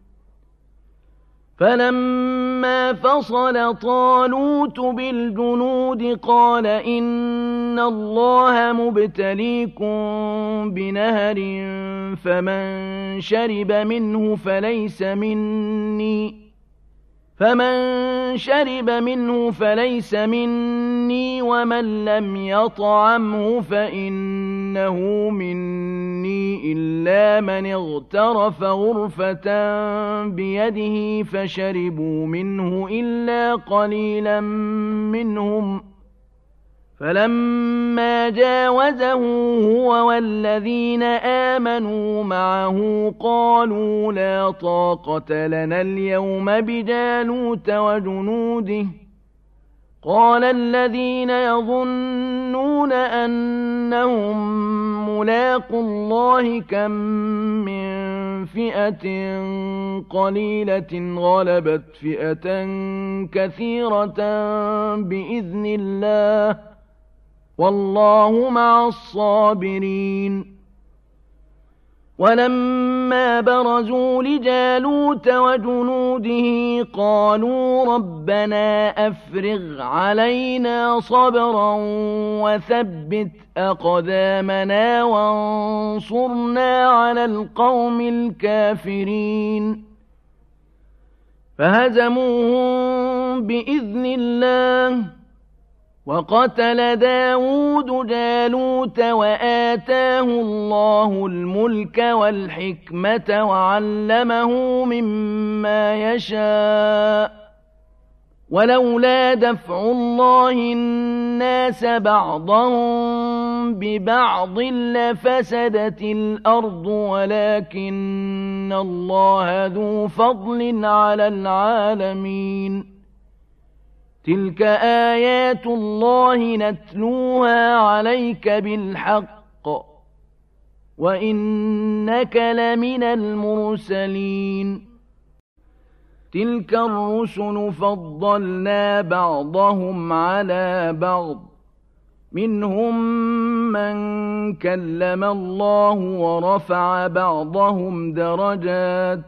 فلما فصل طالوت بالجنود قال إن الله مبتليكم بنهر فمن شرب منه فليس مني فمن شرب منه فليس مني ومن لم يطعمه فإنه مني إلا من اغترف غرفة بيده فشربوا منه إلا قليلا منهم فلما جاوزه هو والذين آمنوا معه قالوا لا طاقة لنا اليوم بجالوت وجنوده قال الذين يظنون أنهم ملاقوا الله كم من فئة قليلة غلبت فئة كثيرة بإذن الله والله مع الصابرين ولما برزوا لجالوت وجنوده قالوا ربنا أفرغ علينا صبرا وثبت أقدامنا وانصرنا على القوم الكافرين فهزموهم بإذن الله وقتل داود جالوت وآتاه الله الملك والحكمة وعلمه مما يشاء ولولا دفع الله الناس بعضهم ببعض لفسدت الأرض ولكن الله ذو فضل على العالمين تلك آيات الله نتلوها عليك بالحق وإنك لمن المرسلين تلك الرسل فضلنا بعضهم على بعض منهم من كلم الله ورفع بعضهم درجات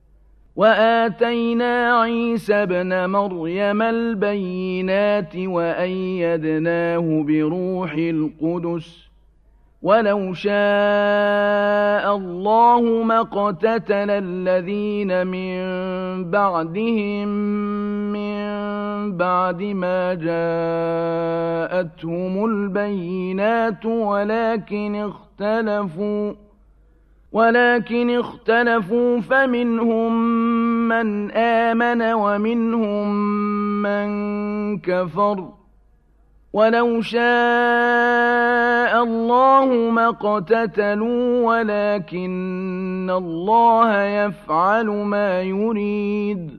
وآتينا عيسى ابن مريم البينات وأيدناه بروح القدس ولو شاء الله ما اقتتل الذين من بعدهم من بعد ما جاءتهم البينات ولكن اختلفوا ولكن اختلفوا فمنهم من آمن ومنهم من كفر ولو شاء الله ما اقتتلوا ولكن الله يفعل ما يريد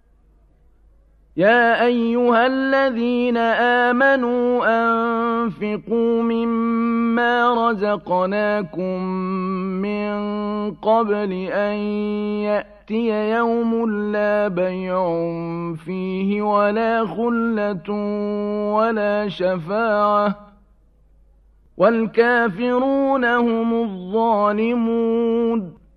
يا أيها الذين آمنوا أنفقوا مما رزقناكم من قبل أن يأتي يوم لا بيع فيه ولا خلة ولا شفاعة والكافرون هم الظالمون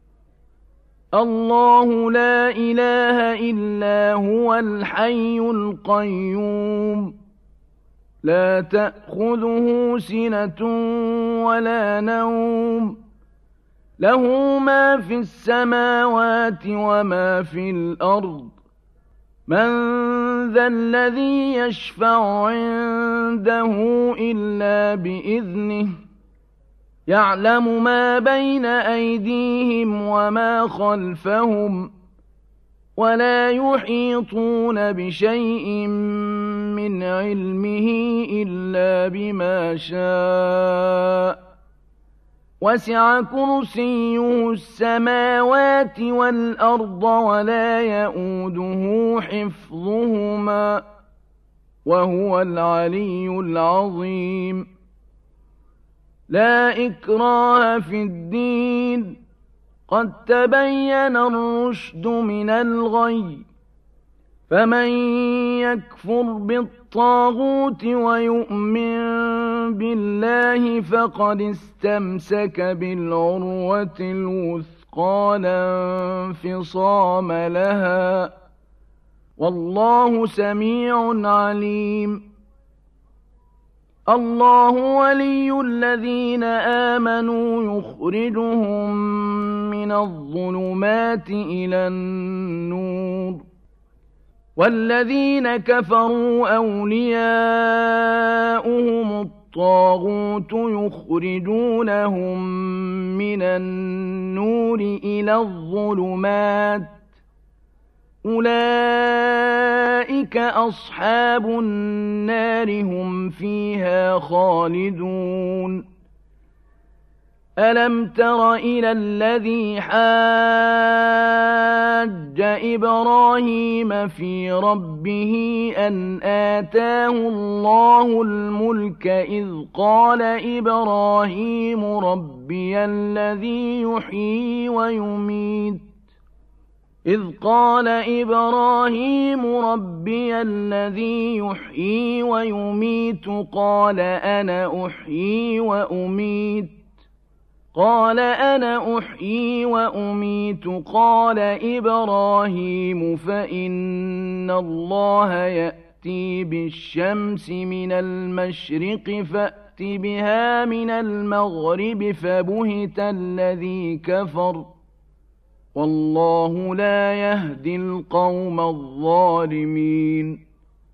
الله لا إله إلا هو الحي القيوم لا تأخذه سنة ولا نوم له ما في السماوات وما في الأرض من ذا الذي يشفع عنده إلا بإذنه يعلم ما بين أيديهم وما خلفهم ولا يحيطون بشيء من علمه إلا بما شاء وسع كرسيه السماوات والأرض ولا يئوده حفظهما وهو العلي العظيم. لا إكراه في الدين قد تبين الرشد من الغي فمن يكفر بالطاغوت ويؤمن بالله فقد استمسك بالعروة الوثقى لا انفصام لها والله سميع عليم. الله ولي الذين آمنوا يخرجهم من الظلمات إلى النور والذين كفروا أولياؤهم الطاغوت يخرجونهم من النور إلى الظلمات أولئك أصحاب النار هم فيها خالدون. ألم تر إلى الذي حاج إبراهيم في ربه أن آتاه الله الملك إذ قال إبراهيم ربي الذي يحيي ويميت إذ قال إبراهيم ربي الذي يحيي ويميت قال أنا أحيي وأميت قال أنا أحيي وأميت قال إبراهيم فإن الله يأتي بالشمس من المشرق فأت بها من المغرب فبهت الذي كفر والله لا يهدي القوم الظالمين.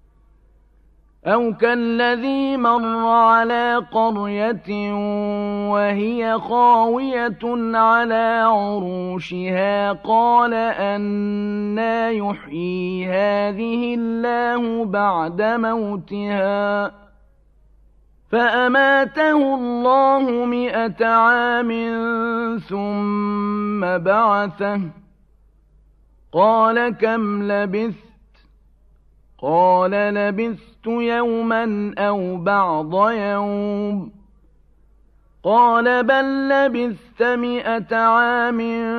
أو كالذي مر على قرية وهي خاوية على عروشها قال أنى يحيي هذه الله بعد موتها فأماته الله مئة عام ثم بعثه قال كم لبثت قال لبثت يوما أو بعض يوم قال بل لبثت مئة عام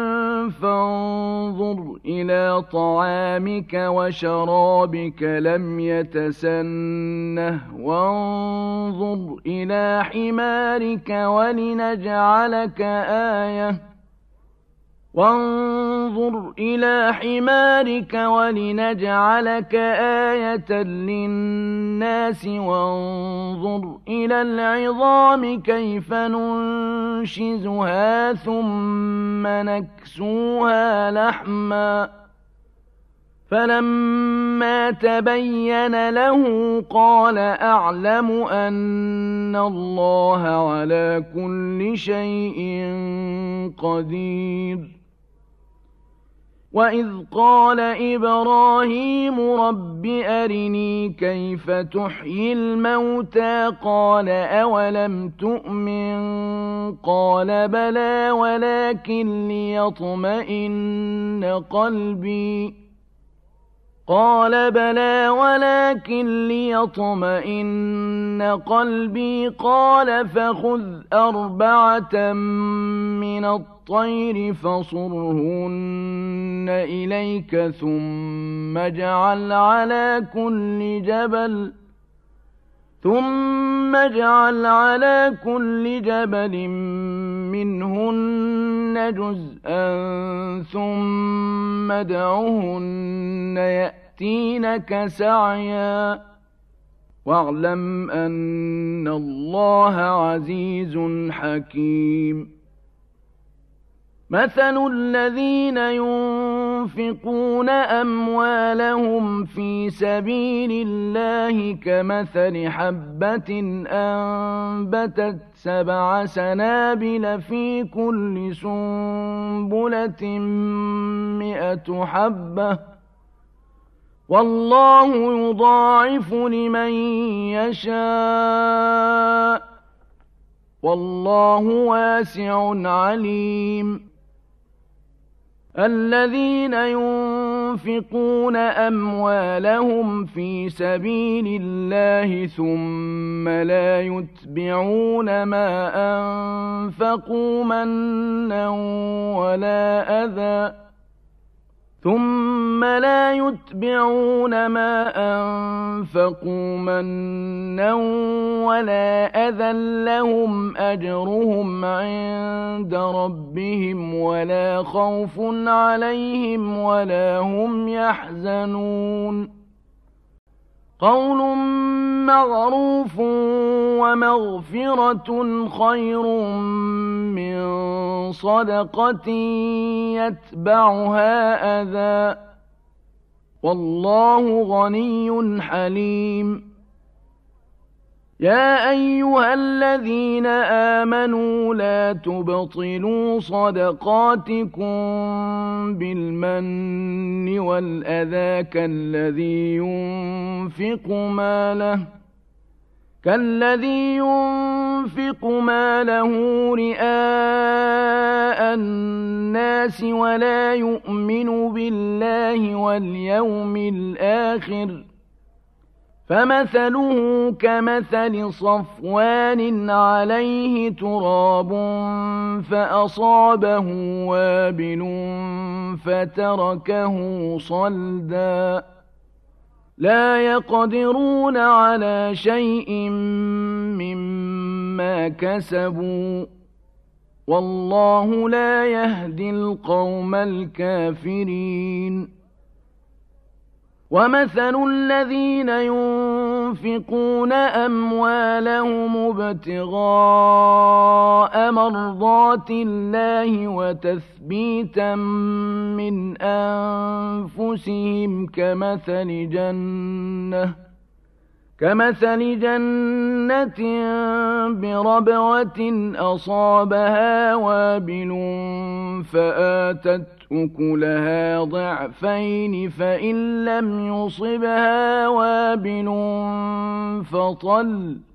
فانظر إلى طعامك وشرابك لم يتسنه وانظر إلى حمارك ولنجعلك آية وانظر إلى حمارك ولنجعلك آية للناس وانظر إلى العظام كيف ننشزها ثم نكسوها لحما فلما تبين له قال أعلم أن الله على كل شيء قدير. وإذ قال إبراهيم رب أرني كيف تحيي الموتى قال أولم تؤمن قال بلى ولكن ليطمئن قلبي قال بلى ولكن ليطمئن قلبي قال فخذ أربعة من الطير فصرهن إليك ثم اجعل على كل جبل ثم اجعل على كل جبل منهن جزءا ثم ادعهن يأتينك سعيا واعلم أن الله عزيز حكيم. مثل الذين ينفقون أموالهم في سبيل الله كمثل حبة أنبتت سبع سنابل في كل سنبلة مئة حبة والله يضاعف لمن يشاء والله واسع عليم الذين ينفقون أموالهم في سبيل الله ثم لا يتبعون ما أنفقوا منا ولا أذى ثم لا يتبعون ما أنفقوا منا ولا أذى لهم أجرهم عند ربهم ولا خوف عليهم ولا هم يحزنون قول معروف ومغفرة خير من صدقة يتبعها أذى والله غني حليم يا أيها الذين آمنوا لا تبطلوا صدقاتكم بالمن والأذى كالذي ينفق ماله كالذي ينفق ماله رئاء الناس ولا يؤمن بالله واليوم الآخر فمثله كمثل صفوان عليه تراب فأصابه وابل فتركه صلدا لا يقدرون على شيء مما كسبوا والله لا يهدي القوم الكافرين ومثل الذين ينفقون أموالهم ابتغاء مرضات الله وتثبيتا من أنفسهم كمثل جنة كمثل جنة بربوة أصابها وابل فآتت أكلها ضعفين فإن لم يصبها وابل فطل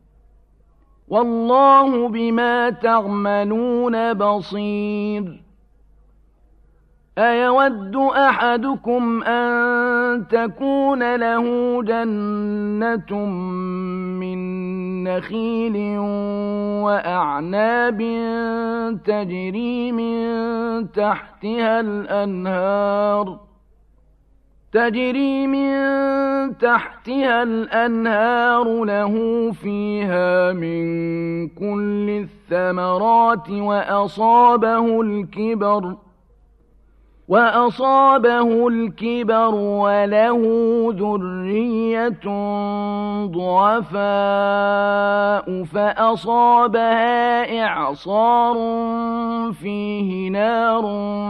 والله بما تعملون بصير أيود أحدكم أن تكون له جنة من نخيل وأعناب تجري من تحتها الأنهار تجري من تحتها الأنهار له فيها من كل الثمرات وأصابه الكبر وأصابه الكبر وله ذرية ضعفاء فأصابها إعصار فيه نار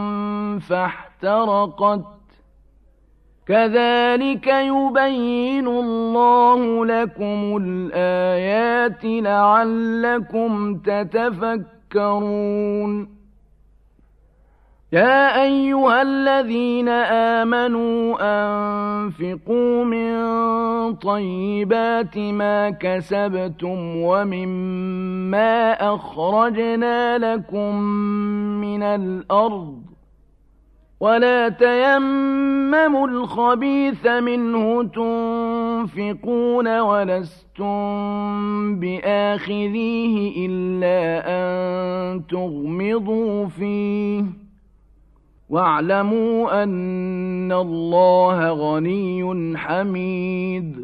فاحترقت كذلك يبين الله لكم الآيات لعلكم تتفكرون يا أيها الذين آمنوا أنفقوا من طيبات ما كسبتم ومما أخرجنا لكم من الأرض ولا تيمموا الخبيث منه تنفقون ولستم بآخذيه إلا أن تغمضوا فيه واعلموا أن الله غني حميد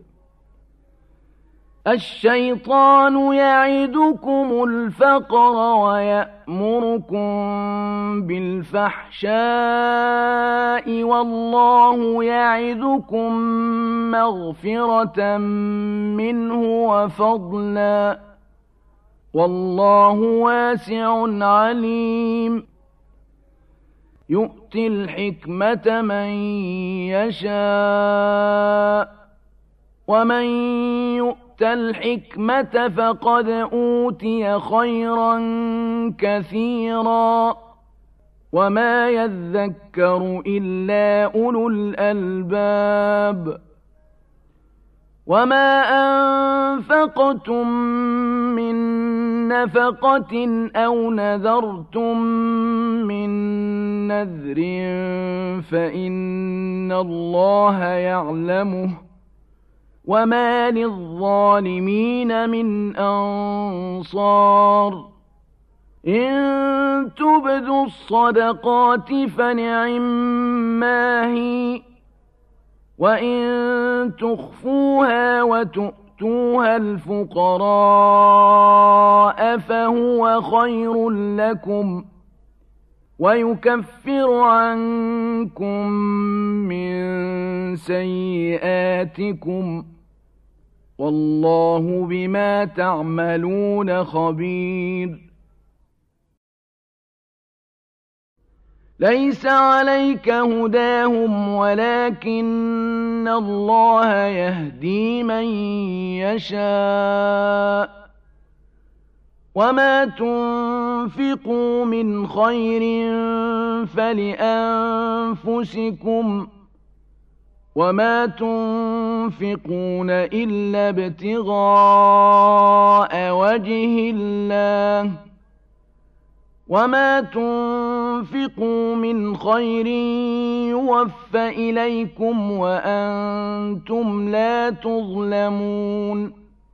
الشيطان يعدكم الفقر ويأمركم بالفحشاء والله يعدكم مغفرة منه وفضلا والله واسع عليم يؤتي الحكمة من يشاء ومن يؤت الحكمة فقد أوتي خيرا كثيرا وما يذكر إلا أولو الألباب وما أنفقتم من نفقة أو نذرتم من نذر فإن الله يعلمه وما للظالمين من أنصار إن تبدوا الصدقات فنعما هي وإن تخفوها وتؤتوها الفقراء فهو خير لكم ويكفر عنكم من سيئاتكم والله بما تعملون خبير ليس عليك هداهم ولكن الله يهدي من يشاء وما تنفقوا من خير فلأنفسكم وما تنفقون إلا ابتغاء وجه الله وما تنفقوا من خير يوفى إليكم وأنتم لا تظلمون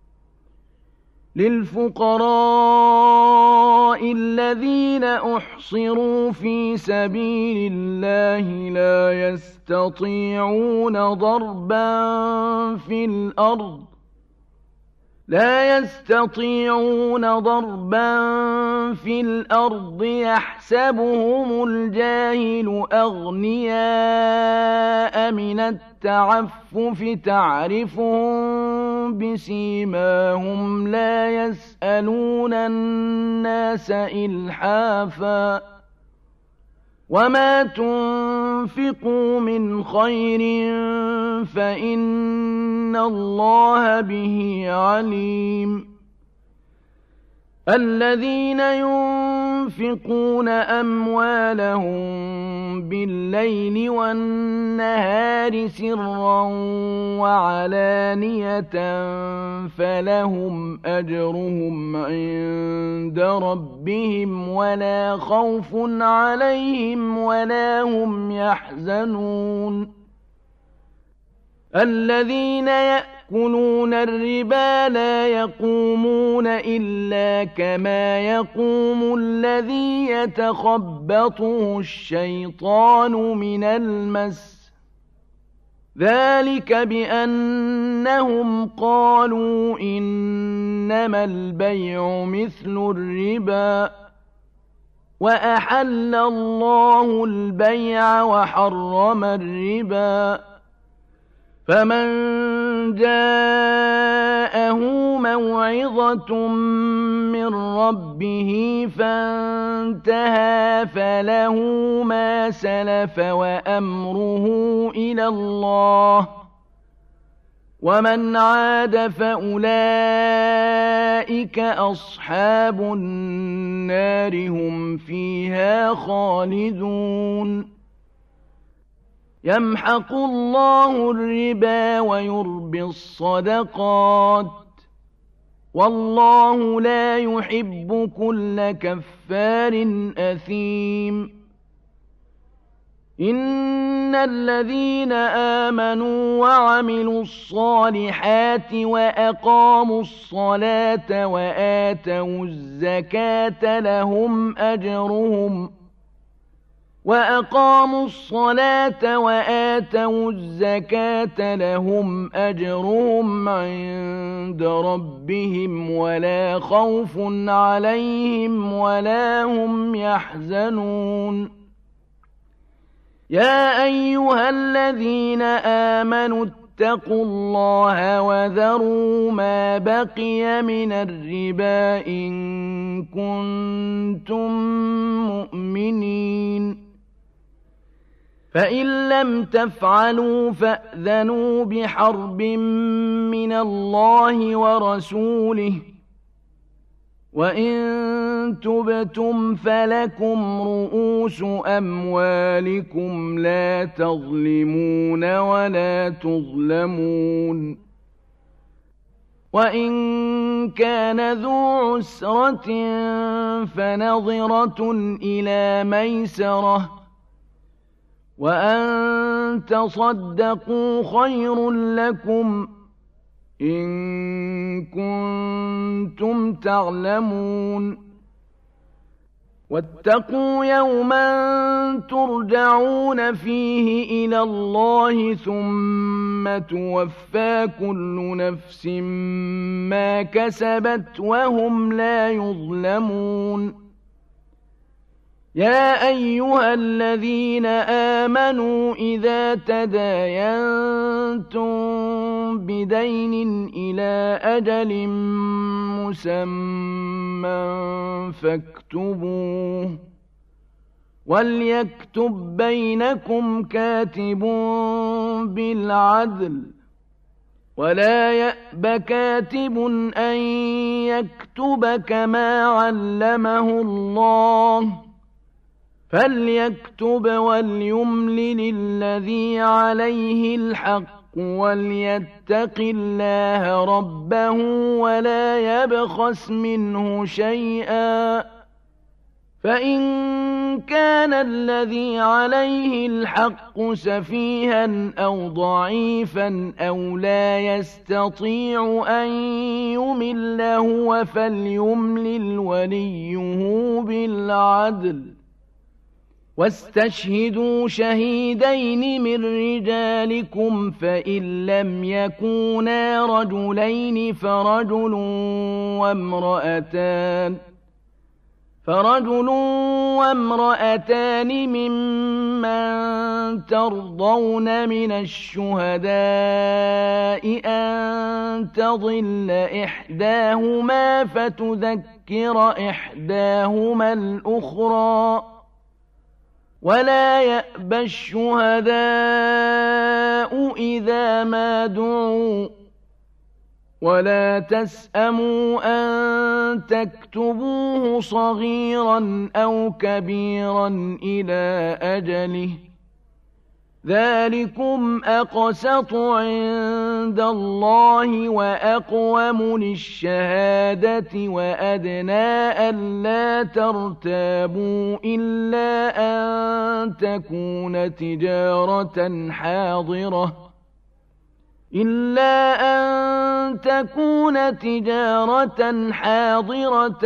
للفقراء الذين أحصروا في سبيل الله لا يستطيعون ضربا في الأرض لا يستطيعون ضربا في الأرض يحسبهم الجاهل أغنياء من التعفف تعرفهم بسيماهم لا يسألون الناس إلحافا وما تنفقوا من خير فإن الله به عليم الذين ينفقون أموالهم بالليل والنهار سرا وعلانية فلهم أجرهم عند ربهم ولا خوف عليهم ولا هم يحزنون الذين يأكلون الربا لا يقومون إلا كما يقوم الذي يتخبطه الشيطان من المس ذلك بأنهم قالوا إنما البيع مثل الربا وأحل الله البيع وحرم الربا فمن جاءه موعظة من ربه فانتهى فله ما سلف وأمره إلى الله ومن عاد فأولئك أصحاب النار هم فيها خالدون يمحق الله الربا ويربي الصدقات والله لا يحب كل كفار أثيم إن الذين آمنوا وعملوا الصالحات وأقاموا الصلاة وآتوا الزكاة لهم أجرهم وأقاموا الصلاة وآتوا الزكاة لهم أجرهم عند ربهم ولا خوف عليهم ولا هم يحزنون يا أيها الذين آمنوا اتقوا الله وذروا ما بقي من الربا إن كنتم مؤمنين فإن لم تفعلوا فأذنوا بحرب من الله ورسوله وإن تبتم فلكم رؤوس أموالكم لا تظلمون ولا تظلمون وإن كان ذو عسرة فنظرة إلى ميسرة وأن تصدقوا خير لكم إن كنتم تعلمون واتقوا يوما ترجعون فيه إلى الله ثم توفى كل نفس ما كسبت وهم لا يظلمون يا أيها الذين آمنوا إذا تداينتم بدين إلى أجل مسمى فاكتبوه وليكتب بينكم كاتب بالعدل ولا يأب كاتب أن يكتب كما علمه الله فليكتب وليملل الذي عليه الحق وليتق الله ربه ولا يبخس منه شيئا فإن كان الذي عليه الحق سفيها أو ضعيفا أو لا يستطيع أن يمل هو فليملل وليه بالعدل واستشهدوا شهيدين من رجالكم فإن لم يكونا رجلين فرجل وامرأتان فرجل وامرأتان ممن ترضون من الشهداء أن تضل إحداهما فتذكر إحداهما الأخرى ولا يأبى الشهداء إذا ما دعوا ولا تسأموا أن تكتبوه صغيرا أو كبيرا إلى أجله ذلكم أقسط عند الله وأقوم للشهادة وأدنى ألا ترتابوا إلا أن تكون تجارة حاضرة إلا أن تكون تجارة حاضرة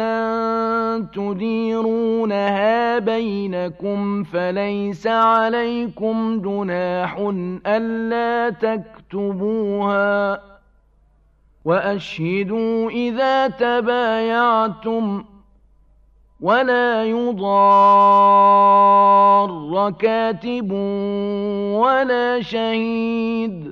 تديرونها بينكم فليس عليكم جناح ألا تكتبوها وأشهدوا إذا تبايعتم ولا يضار كاتب ولا شهيد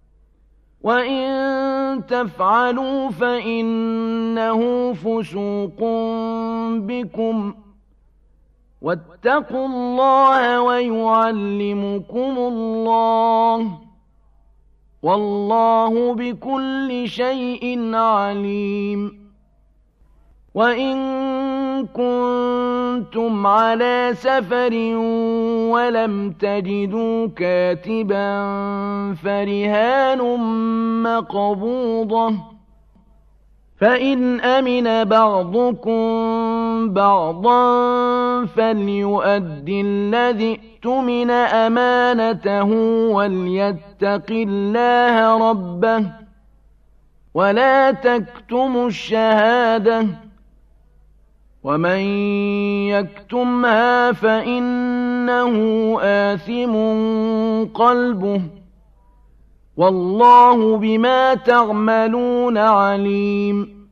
وإن تفعلوا فإنه فسوق بكم واتقوا الله ويعلمكم الله والله بكل شيء عليم وإن كنتم على سفر ولم تجدوا كاتبا فرهان مقبوضة فإن أمن بعضكم بعضا فليؤدي الذي اؤتمن أمانته وليتق الله ربه ولا تكتموا الشهادة ومن يكتمها فإنه آثم قلبه والله بما تعملون عليم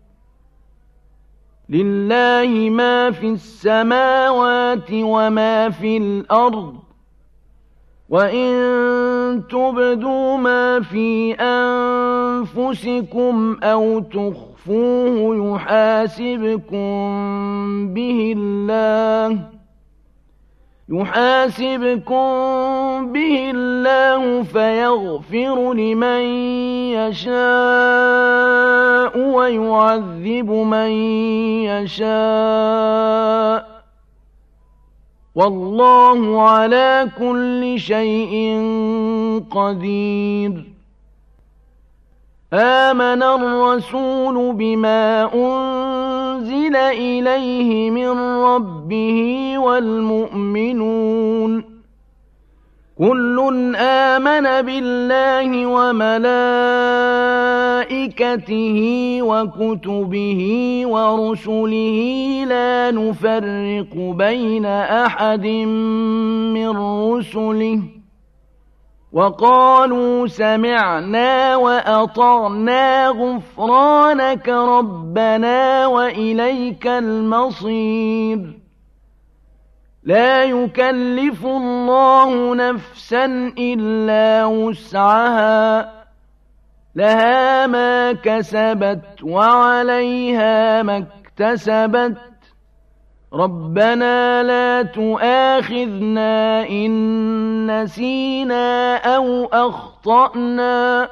لله ما في السماوات وما في الأرض وإن تبدوا ما في أنفسكم أو تخفوه يحاسبكم به الله يحاسبكم به الله فيغفر لمن يشاء ويعذب من يشاء والله على كل شيء قدير آمن الرسول بما أنزل إليه من ربه والمؤمنون كل آمن بالله وملائكته وكتبه ورسله لا نفرق بين أحد من رسله وقالوا سمعنا وأطعنا غفرانك ربنا وإليك المصير لا يكلف الله نفسا إلا وسعها لها ما كسبت وعليها ما اكتسبت ربنا لا تؤاخذنا إن نسينا أو أخطأنا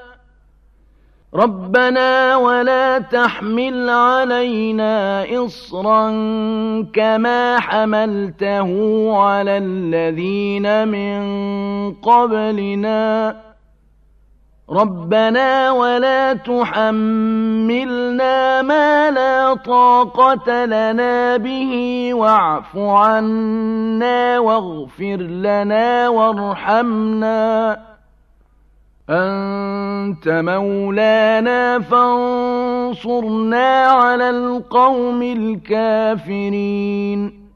ربنا ولا تحمل علينا إصرا كما حملته على الذين من قبلنا ربنا ولا تحملنا ما لا طاقة لنا به واعف عنا واغفر لنا وارحمنا أنت مولانا فانصرنا على القوم الكافرين